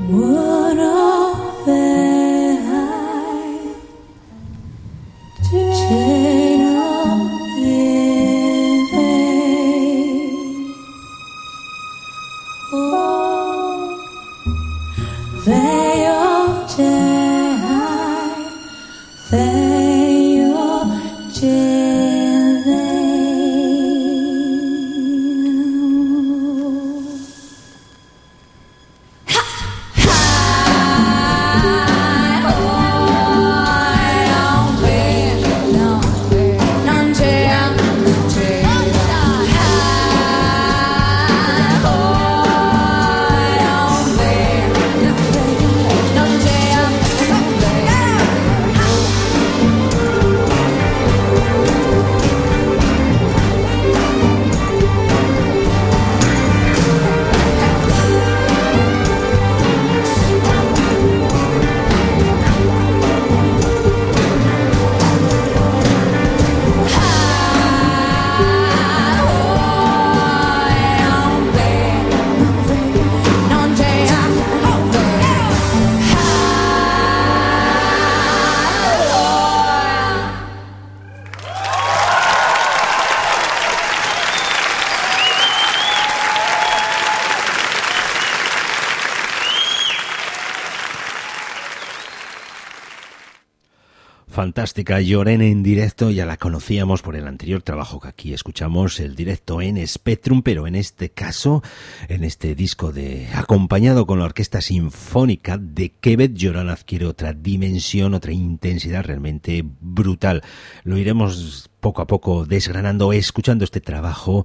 Fantástica Llorén en directo, ya la conocíamos por el anterior trabajo que aquí escuchamos, el directo en Spectrum, pero en este caso, en este disco de acompañado con la Orquesta Sinfónica de Quebec, Llorén adquiere otra dimensión, otra intensidad realmente brutal. Lo iremos poco a poco desgranando, escuchando este trabajo,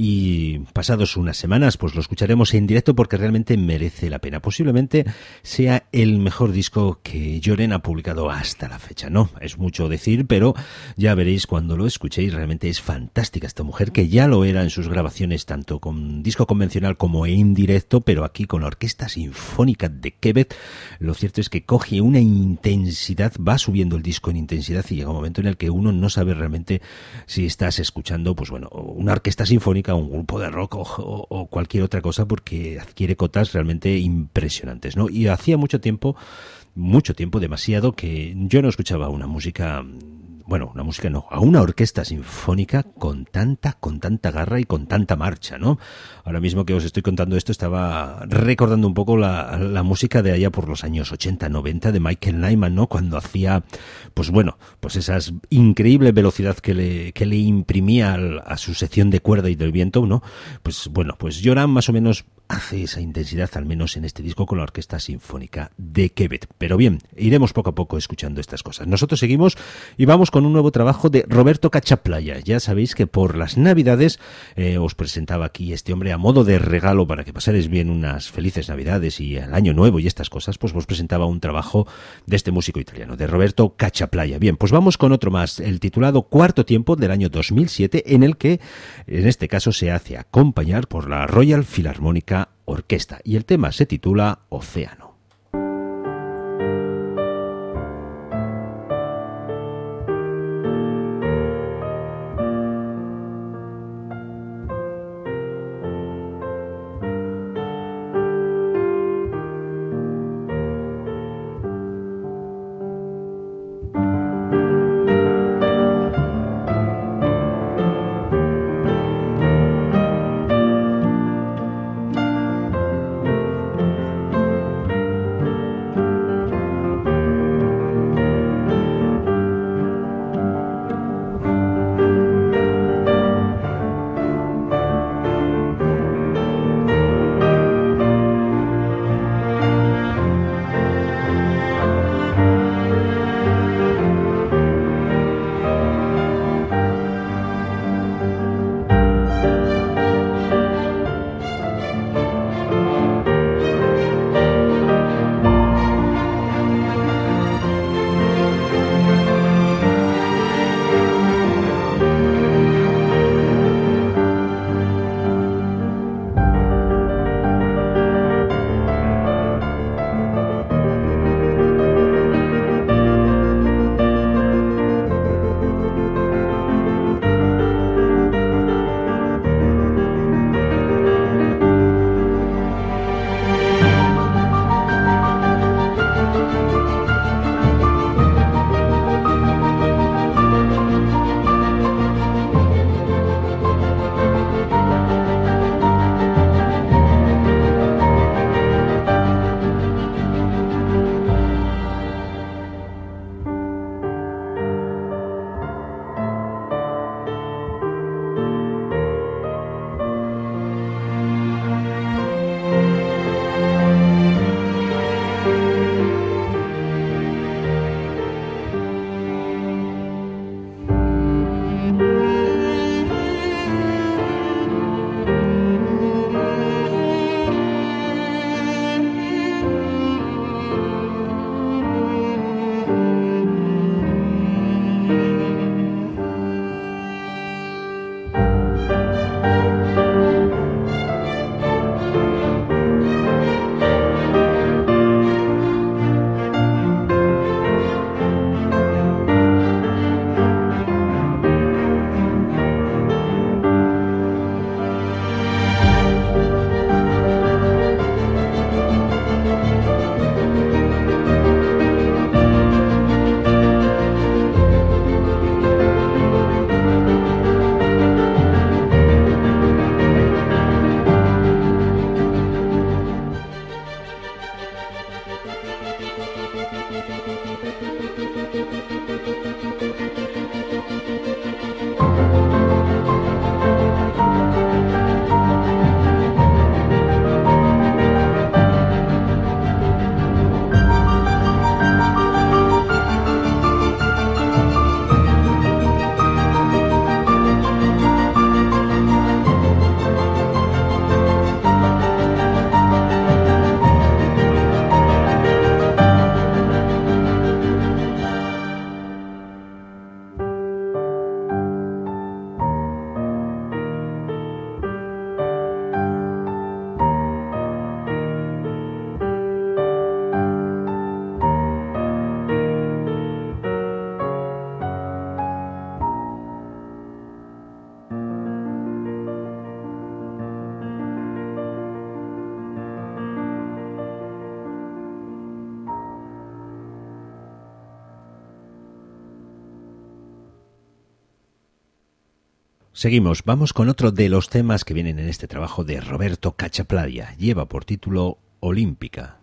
y pasados unas semanas pues lo escucharemos en directo porque realmente merece la pena. Posiblemente sea el mejor disco que Llorén ha publicado hasta la fecha, ¿no? Es mucho decir, pero ya veréis cuando lo escuchéis, realmente es fantástica esta mujer, que ya lo era en sus grabaciones tanto con disco convencional como en directo, pero aquí con la Orquesta Sinfónica de Quebec lo cierto es que coge una intensidad, va subiendo el disco en intensidad y llega un momento en el que uno no sabe realmente si estás escuchando, pues bueno, una orquesta sinfónica, un grupo de rock o, o, o cualquier otra cosa, porque adquiere cotas realmente impresionantes, ¿no? Y hacía mucho tiempo, mucho tiempo, demasiado, que yo no escuchaba una música, bueno, una música no, a una orquesta sinfónica con tanta, con tanta garra y con tanta marcha, ¿no? Ahora mismo que os estoy contando esto, estaba recordando un poco la, la música de allá por los años ochenta, noventa de Michael Nyman, ¿no? Cuando hacía, pues bueno, pues esa increíble velocidad que le, que le imprimía al, a su sección de cuerda y del viento, ¿no? Pues bueno, pues Llorén más o menos hace esa intensidad, al menos en este disco con la Orquesta Sinfónica de Quebec. Pero bien, iremos poco a poco escuchando estas cosas. Nosotros seguimos y vamos con un nuevo trabajo de Roberto Cachaplaya. Ya sabéis que por las Navidades eh, os presentaba aquí este hombre a modo de regalo para que pasaréis bien unas felices Navidades y el Año Nuevo y estas cosas, pues os presentaba un trabajo de este músico italiano, de Roberto Cachaplaya. Bien, pues vamos con otro más, el titulado Cuarto Tiempo del año dos mil siete, en el que en este caso se hace acompañar por la Royal Philharmonic Orquesta, y el tema se titula Océano. Thank Seguimos, vamos con otro de los temas que vienen en este trabajo de Roberto Cachaplaya. Lleva por título Olímpica.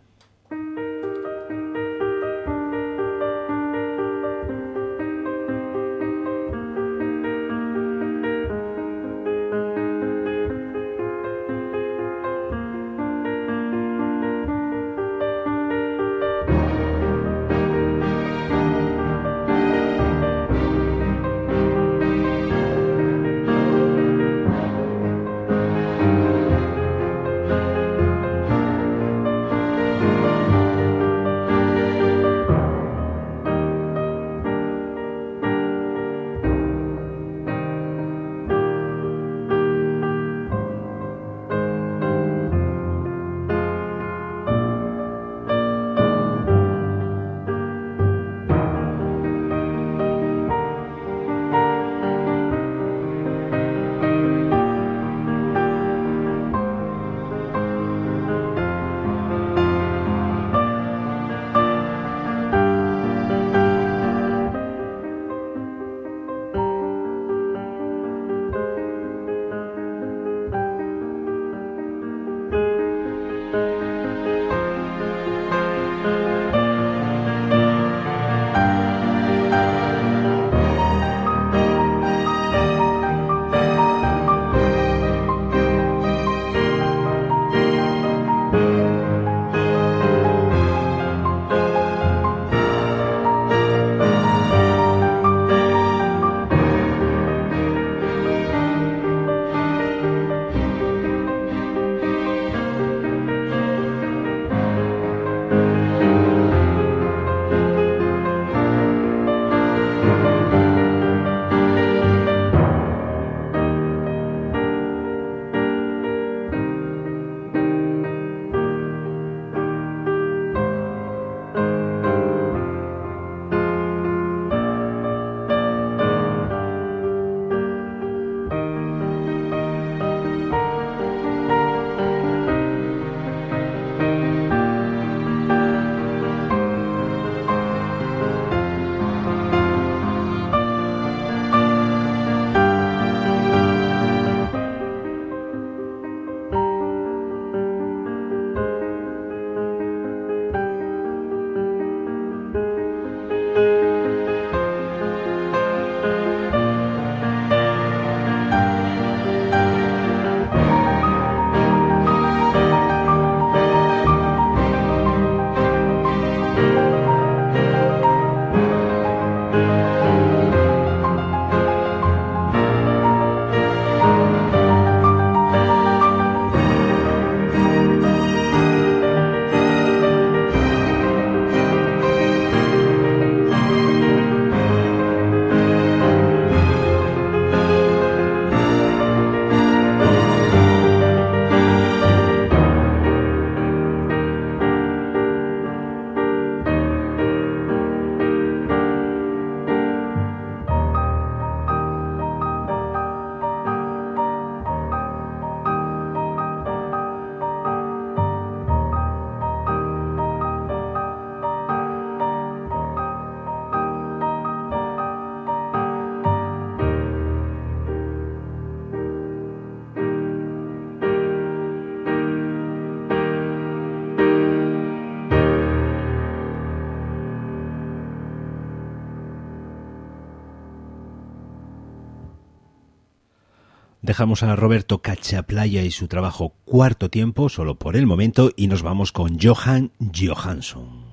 Dejamos a Roberto Cachaplaya y su trabajo Cuarto Tiempo, solo por el momento, y nos vamos con Johan Johansson.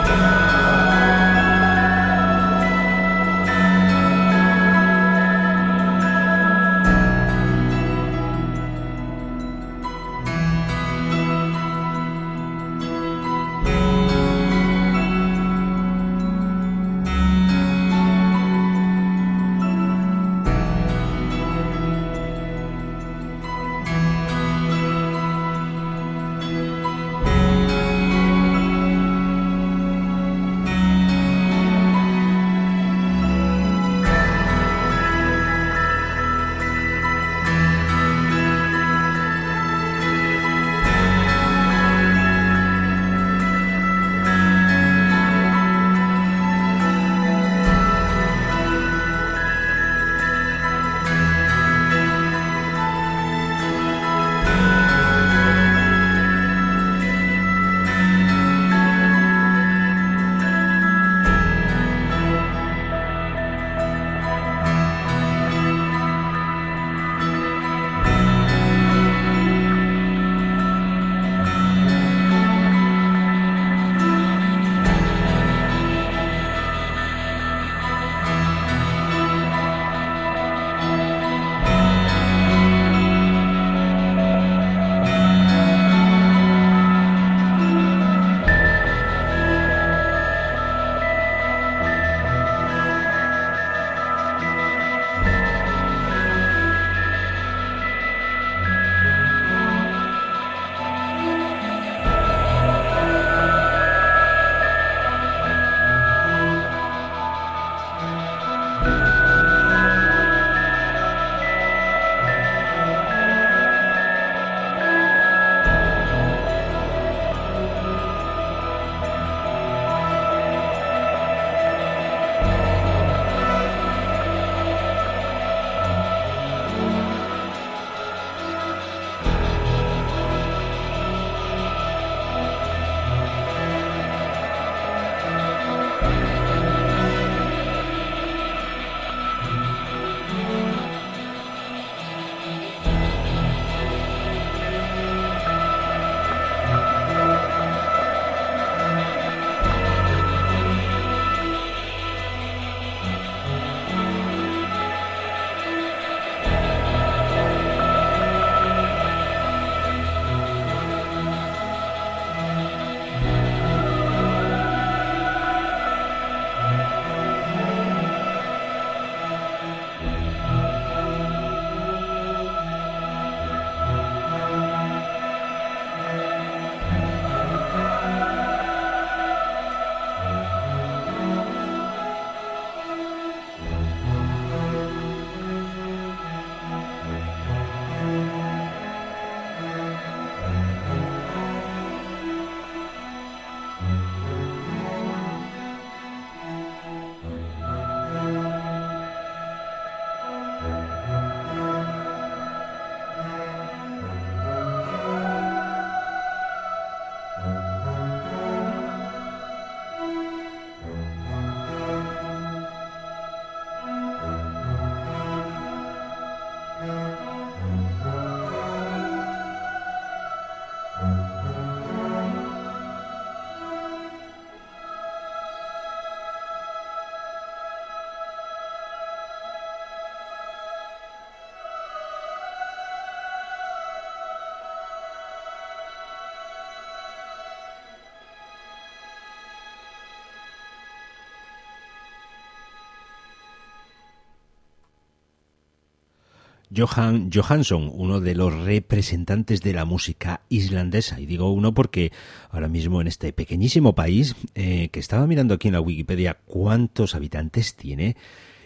Jóhann Jóhannsson, uno de los representantes de la música islandesa. Y digo uno porque ahora mismo en este pequeñísimo país, eh, que estaba mirando aquí en la Wikipedia cuántos habitantes tiene,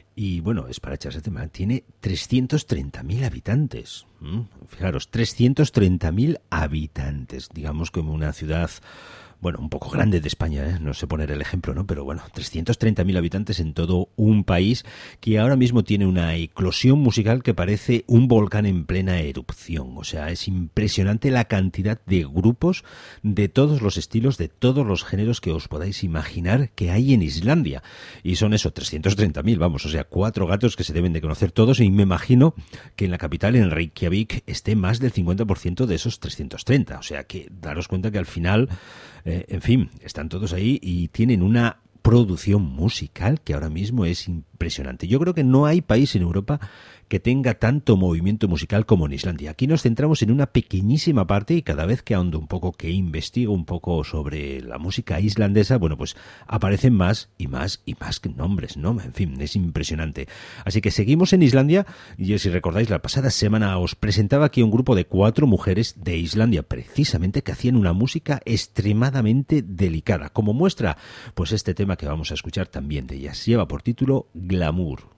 y bueno, es para echarse tema, tiene trescientos treinta mil habitantes. ¿Mm? Fijaros, trescientos treinta mil habitantes, digamos como una ciudad... Bueno, un poco grande de España, ¿eh? No sé poner el ejemplo, ¿no? Pero bueno, trescientos treinta mil habitantes en todo un país que ahora mismo tiene una eclosión musical que parece un volcán en plena erupción. O sea, es impresionante la cantidad de grupos de todos los estilos, de todos los géneros que os podáis imaginar que hay en Islandia. Y son eso, trescientos treinta mil, vamos, o sea, cuatro gatos que se deben de conocer todos, y me imagino que en la capital, en Reykjavik, esté más del cincuenta por ciento de esos trescientos treinta. O sea, que daros cuenta que al final... Eh, en fin, están todos ahí y tienen una producción musical que ahora mismo es impresionante. Yo creo que no hay país en Europa que tenga tanto movimiento musical como en Islandia. Aquí nos centramos en una pequeñísima parte y cada vez que ahondo un poco, que investigo un poco sobre la música islandesa, bueno, pues aparecen más y más y más nombres, ¿no? En fin, es impresionante. Así que seguimos en Islandia y si recordáis, la pasada semana os presentaba aquí un grupo de cuatro mujeres de Islandia, precisamente que hacían una música extremadamente delicada. Como muestra, pues este tema que vamos a escuchar también de ellas lleva por título Glamour.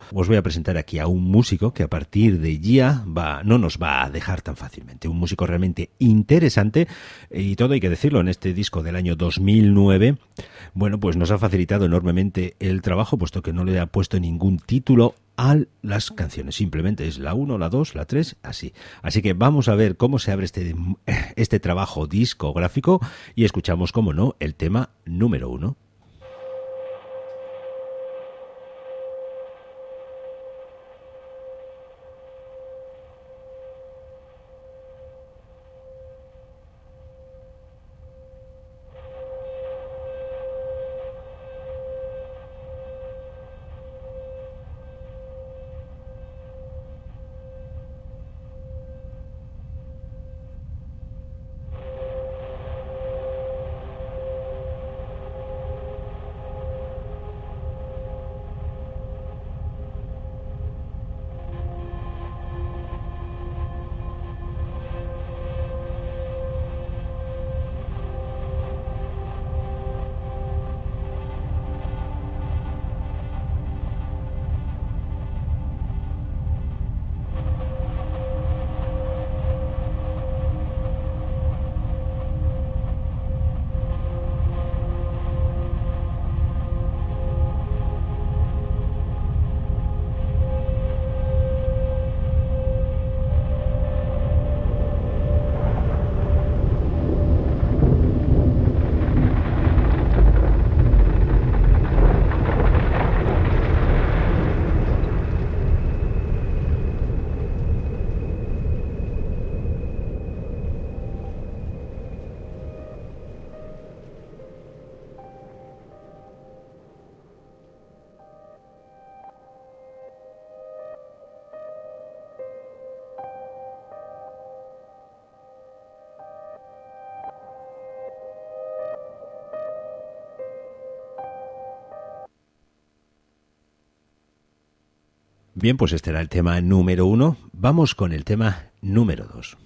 os voy a presentar aquí a un músico que a partir de ya va, no nos va a dejar tan fácilmente. Un músico realmente interesante, y todo hay que decirlo, en este disco del año dos mil nueve, bueno, pues nos ha facilitado enormemente el trabajo, puesto que no le ha puesto ningún título a las canciones, simplemente es la uno, la dos, la tres, así. Así que vamos a ver cómo se abre este, este trabajo discográfico y escuchamos, como no, el tema número uno. Bien, pues este era el tema número uno. Vamos con el tema número dos.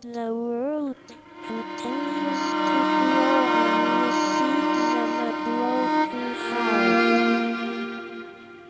The world continues to grow and we see them grow too far.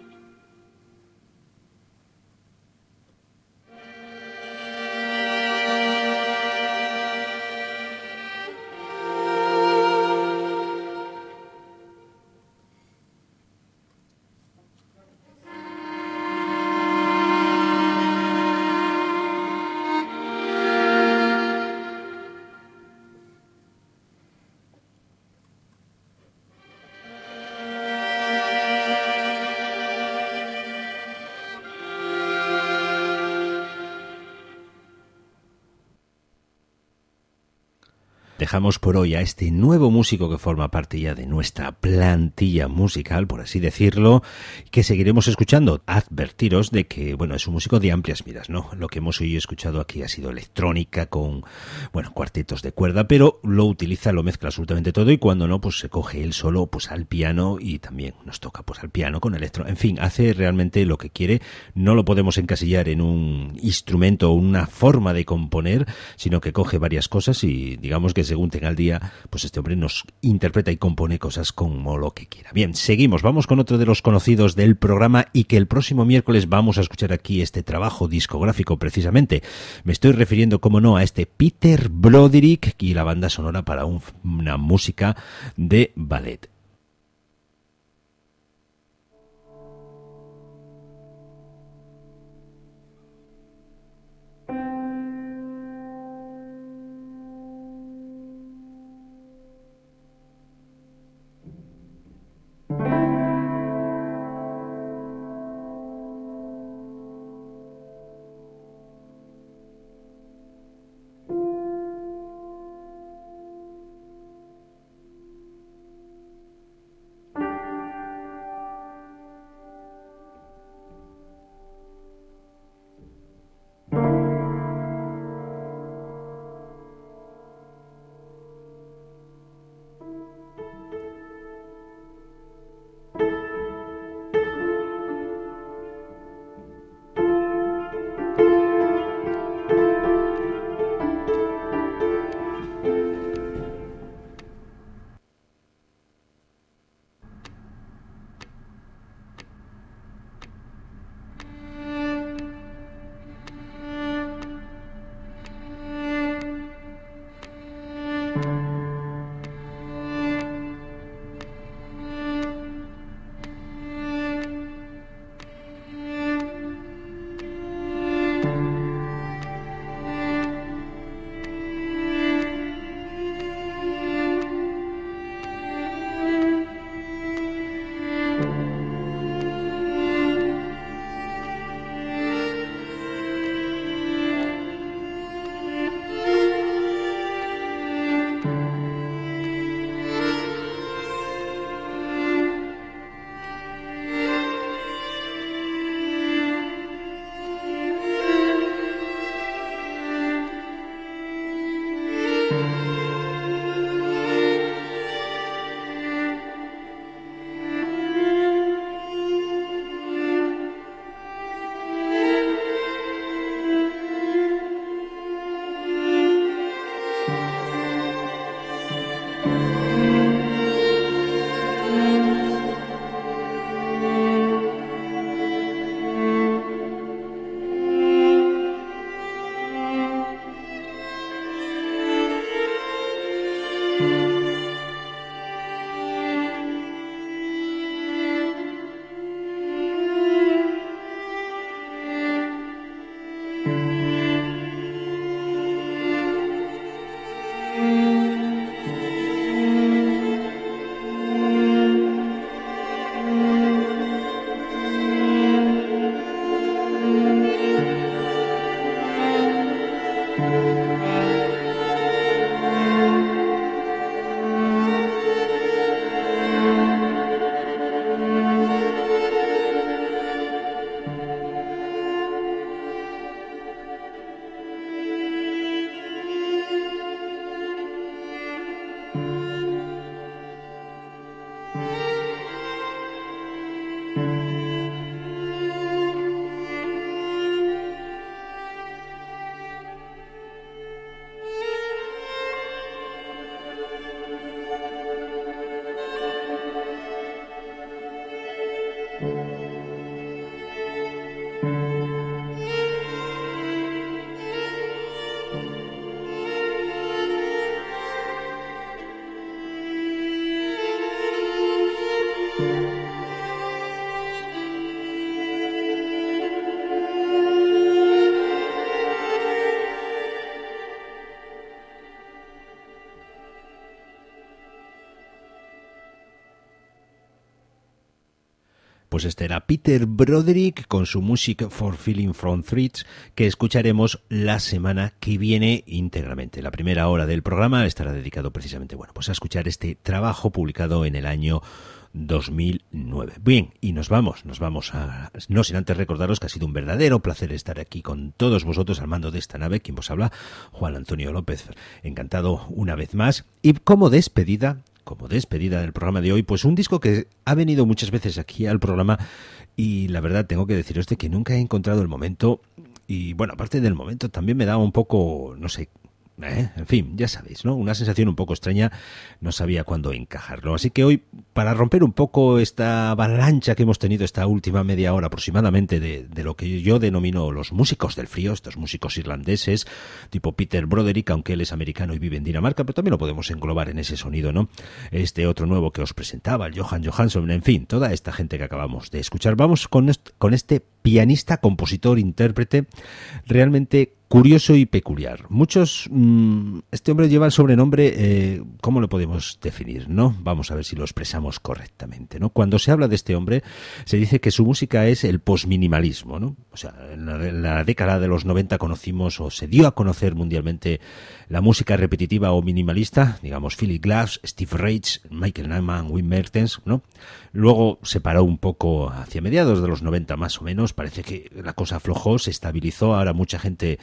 Dejamos por hoy a este nuevo músico que forma parte ya de nuestra plantilla musical, por así decirlo, que seguiremos escuchando. Advertiros de que, bueno, es un músico de amplias miras, ¿no? Lo que hemos hoy escuchado aquí ha sido electrónica con, bueno, cuartetos de cuerda, pero lo utiliza, lo mezcla absolutamente todo y cuando no, pues se coge él solo, pues al piano y también nos toca, pues al piano con electro. En fin, hace realmente lo que quiere. No lo podemos encasillar en un instrumento o una forma de componer, sino que coge varias cosas y digamos que según tenga el día, pues este hombre nos interpreta y compone cosas como lo que quiera. Bien, seguimos, vamos con otro de los conocidos del programa y que el próximo miércoles vamos a escuchar aquí este trabajo discográfico precisamente. Me estoy refiriendo, como no, a este Peter Broderick y la banda sonora para un, una música de ballet. Pues este era Peter Broderick con su Music for Feeling from Threads, que escucharemos la semana que viene íntegramente. La primera hora del programa estará dedicado precisamente, bueno, pues a escuchar este trabajo publicado en el año dos mil nueve. Bien, y nos vamos, nos vamos a, no sin antes recordaros que ha sido un verdadero placer estar aquí con todos vosotros al mando de esta nave. Quien vos habla, Juan Antonio López. Encantado una vez más. Y como despedida, como despedida del programa de hoy, pues un disco que ha venido muchas veces aquí al programa y la verdad tengo que deciros de que nunca he encontrado el momento y bueno, aparte del momento también me daba un poco, no sé, ¿Eh? en fin, ya sabéis, ¿no? Una sensación un poco extraña, no sabía cuándo encajarlo. Así que hoy, para romper un poco esta avalancha que hemos tenido esta última media hora aproximadamente de, de lo que yo denomino los músicos del frío, estos músicos irlandeses, tipo Peter Broderick, aunque él es americano y vive en Dinamarca, pero también lo podemos englobar en ese sonido, ¿no? Este otro nuevo que os presentaba, el Johan Johansson, en fin, toda esta gente que acabamos de escuchar. Vamos con, est- con este pianista, compositor, intérprete, realmente curioso y peculiar. Muchos, mmm, este hombre lleva el sobrenombre, eh, ¿cómo lo podemos definir, no? Vamos a ver si lo expresamos correctamente, ¿no? Cuando se habla de este hombre, se dice que su música es el postminimalismo, ¿no? O sea, en la, en la década de los noventa conocimos, o se dio a conocer mundialmente, la música repetitiva o minimalista, digamos, Philip Glass, Steve Reich, Michael Nyman, Wim Mertens, ¿no? Luego se paró un poco hacia mediados de los noventa más o menos, parece que la cosa aflojó, se estabilizó, ahora mucha gente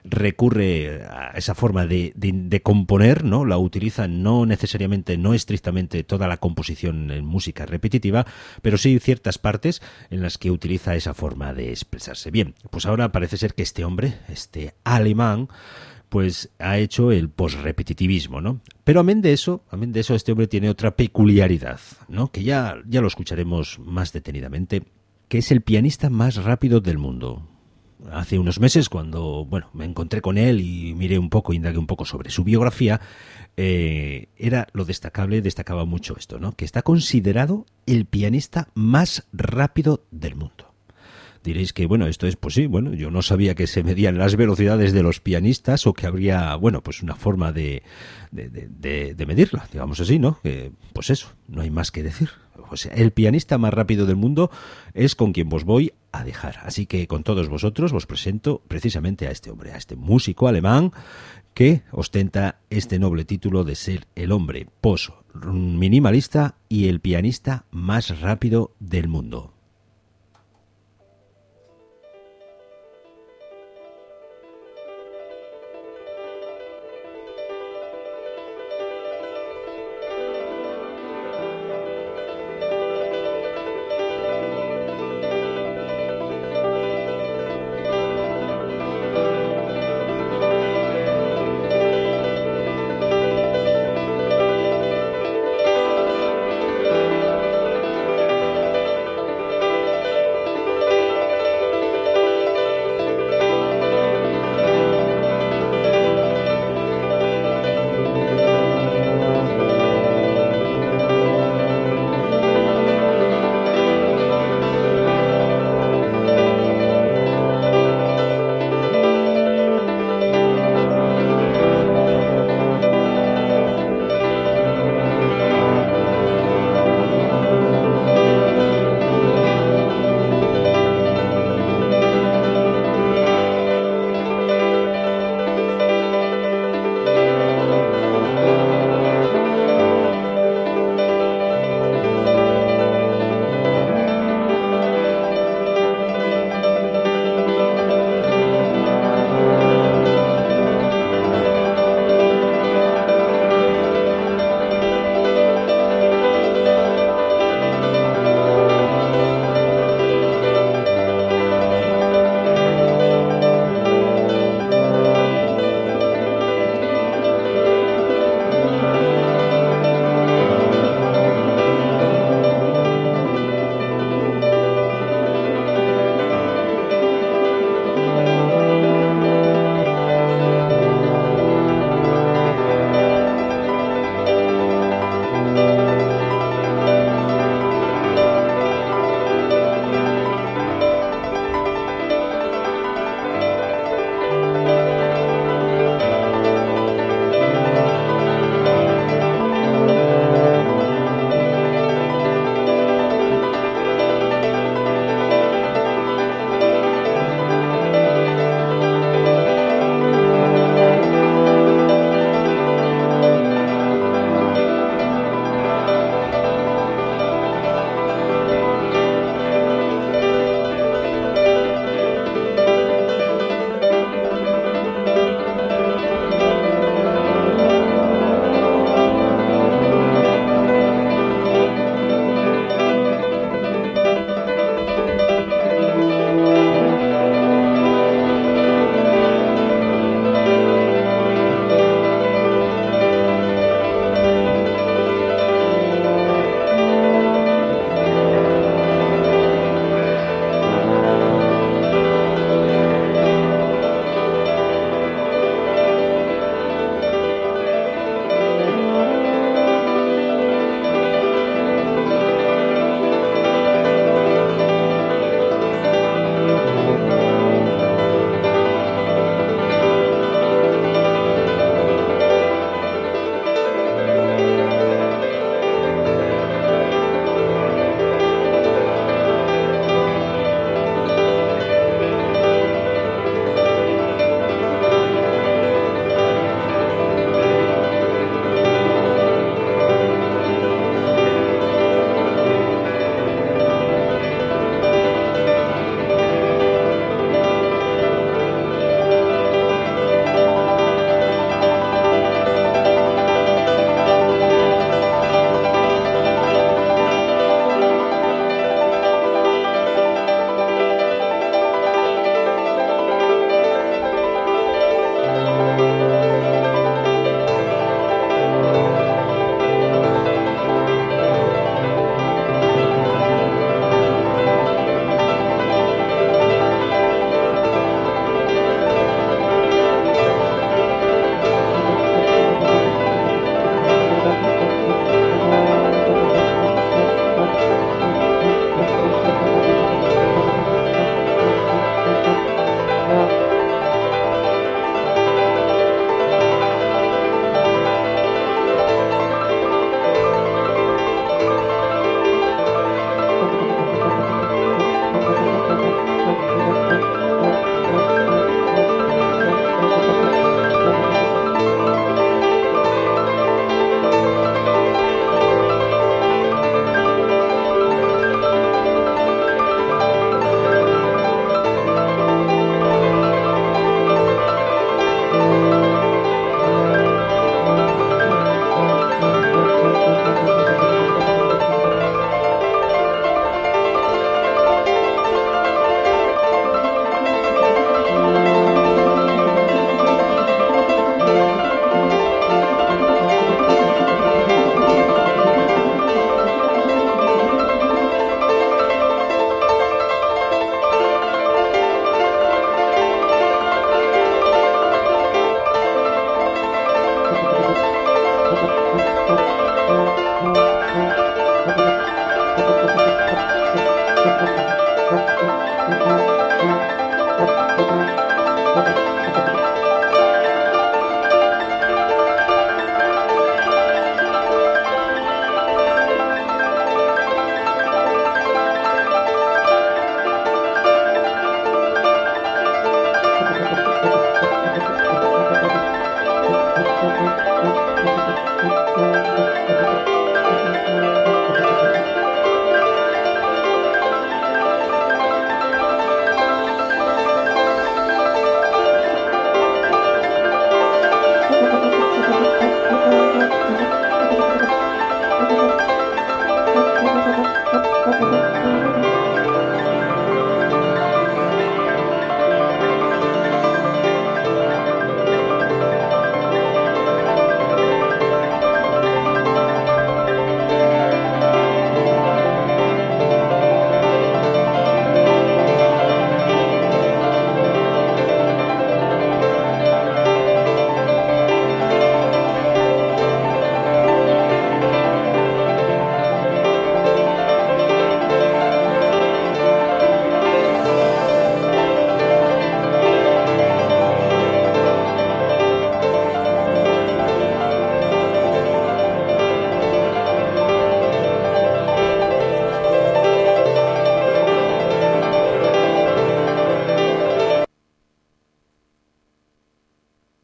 recurre a esa forma de, de, de componer, ¿no? La utiliza no necesariamente, no estrictamente toda la composición en música repetitiva, pero sí ciertas partes en las que utiliza esa forma de expresarse. Bien, pues ahora parece ser que este hombre, este alemán, pues ha hecho el posrepetitivismo, ¿no? Pero amén de eso, amén de eso, este hombre tiene otra peculiaridad, ¿no? Que ya, ya lo escucharemos más detenidamente, que es el pianista más rápido del mundo. Hace unos meses, cuando bueno me encontré con él y miré un poco, indagué un poco sobre su biografía, eh, era lo destacable, destacaba mucho esto, ¿no? Que está considerado el pianista más rápido del mundo. Diréis que, bueno, esto es, pues sí, bueno, yo no sabía que se medían las velocidades de los pianistas o que habría, bueno, pues una forma de, de, de, de, de medirla, digamos así, ¿no? Que, pues eso, no hay más que decir. O sea, el pianista más rápido del mundo es con quien vos voy a dejar. Así que con todos vosotros os presento precisamente a este hombre, a este músico alemán que ostenta este noble título de ser el hombre post-minimalista y el pianista más rápido del mundo.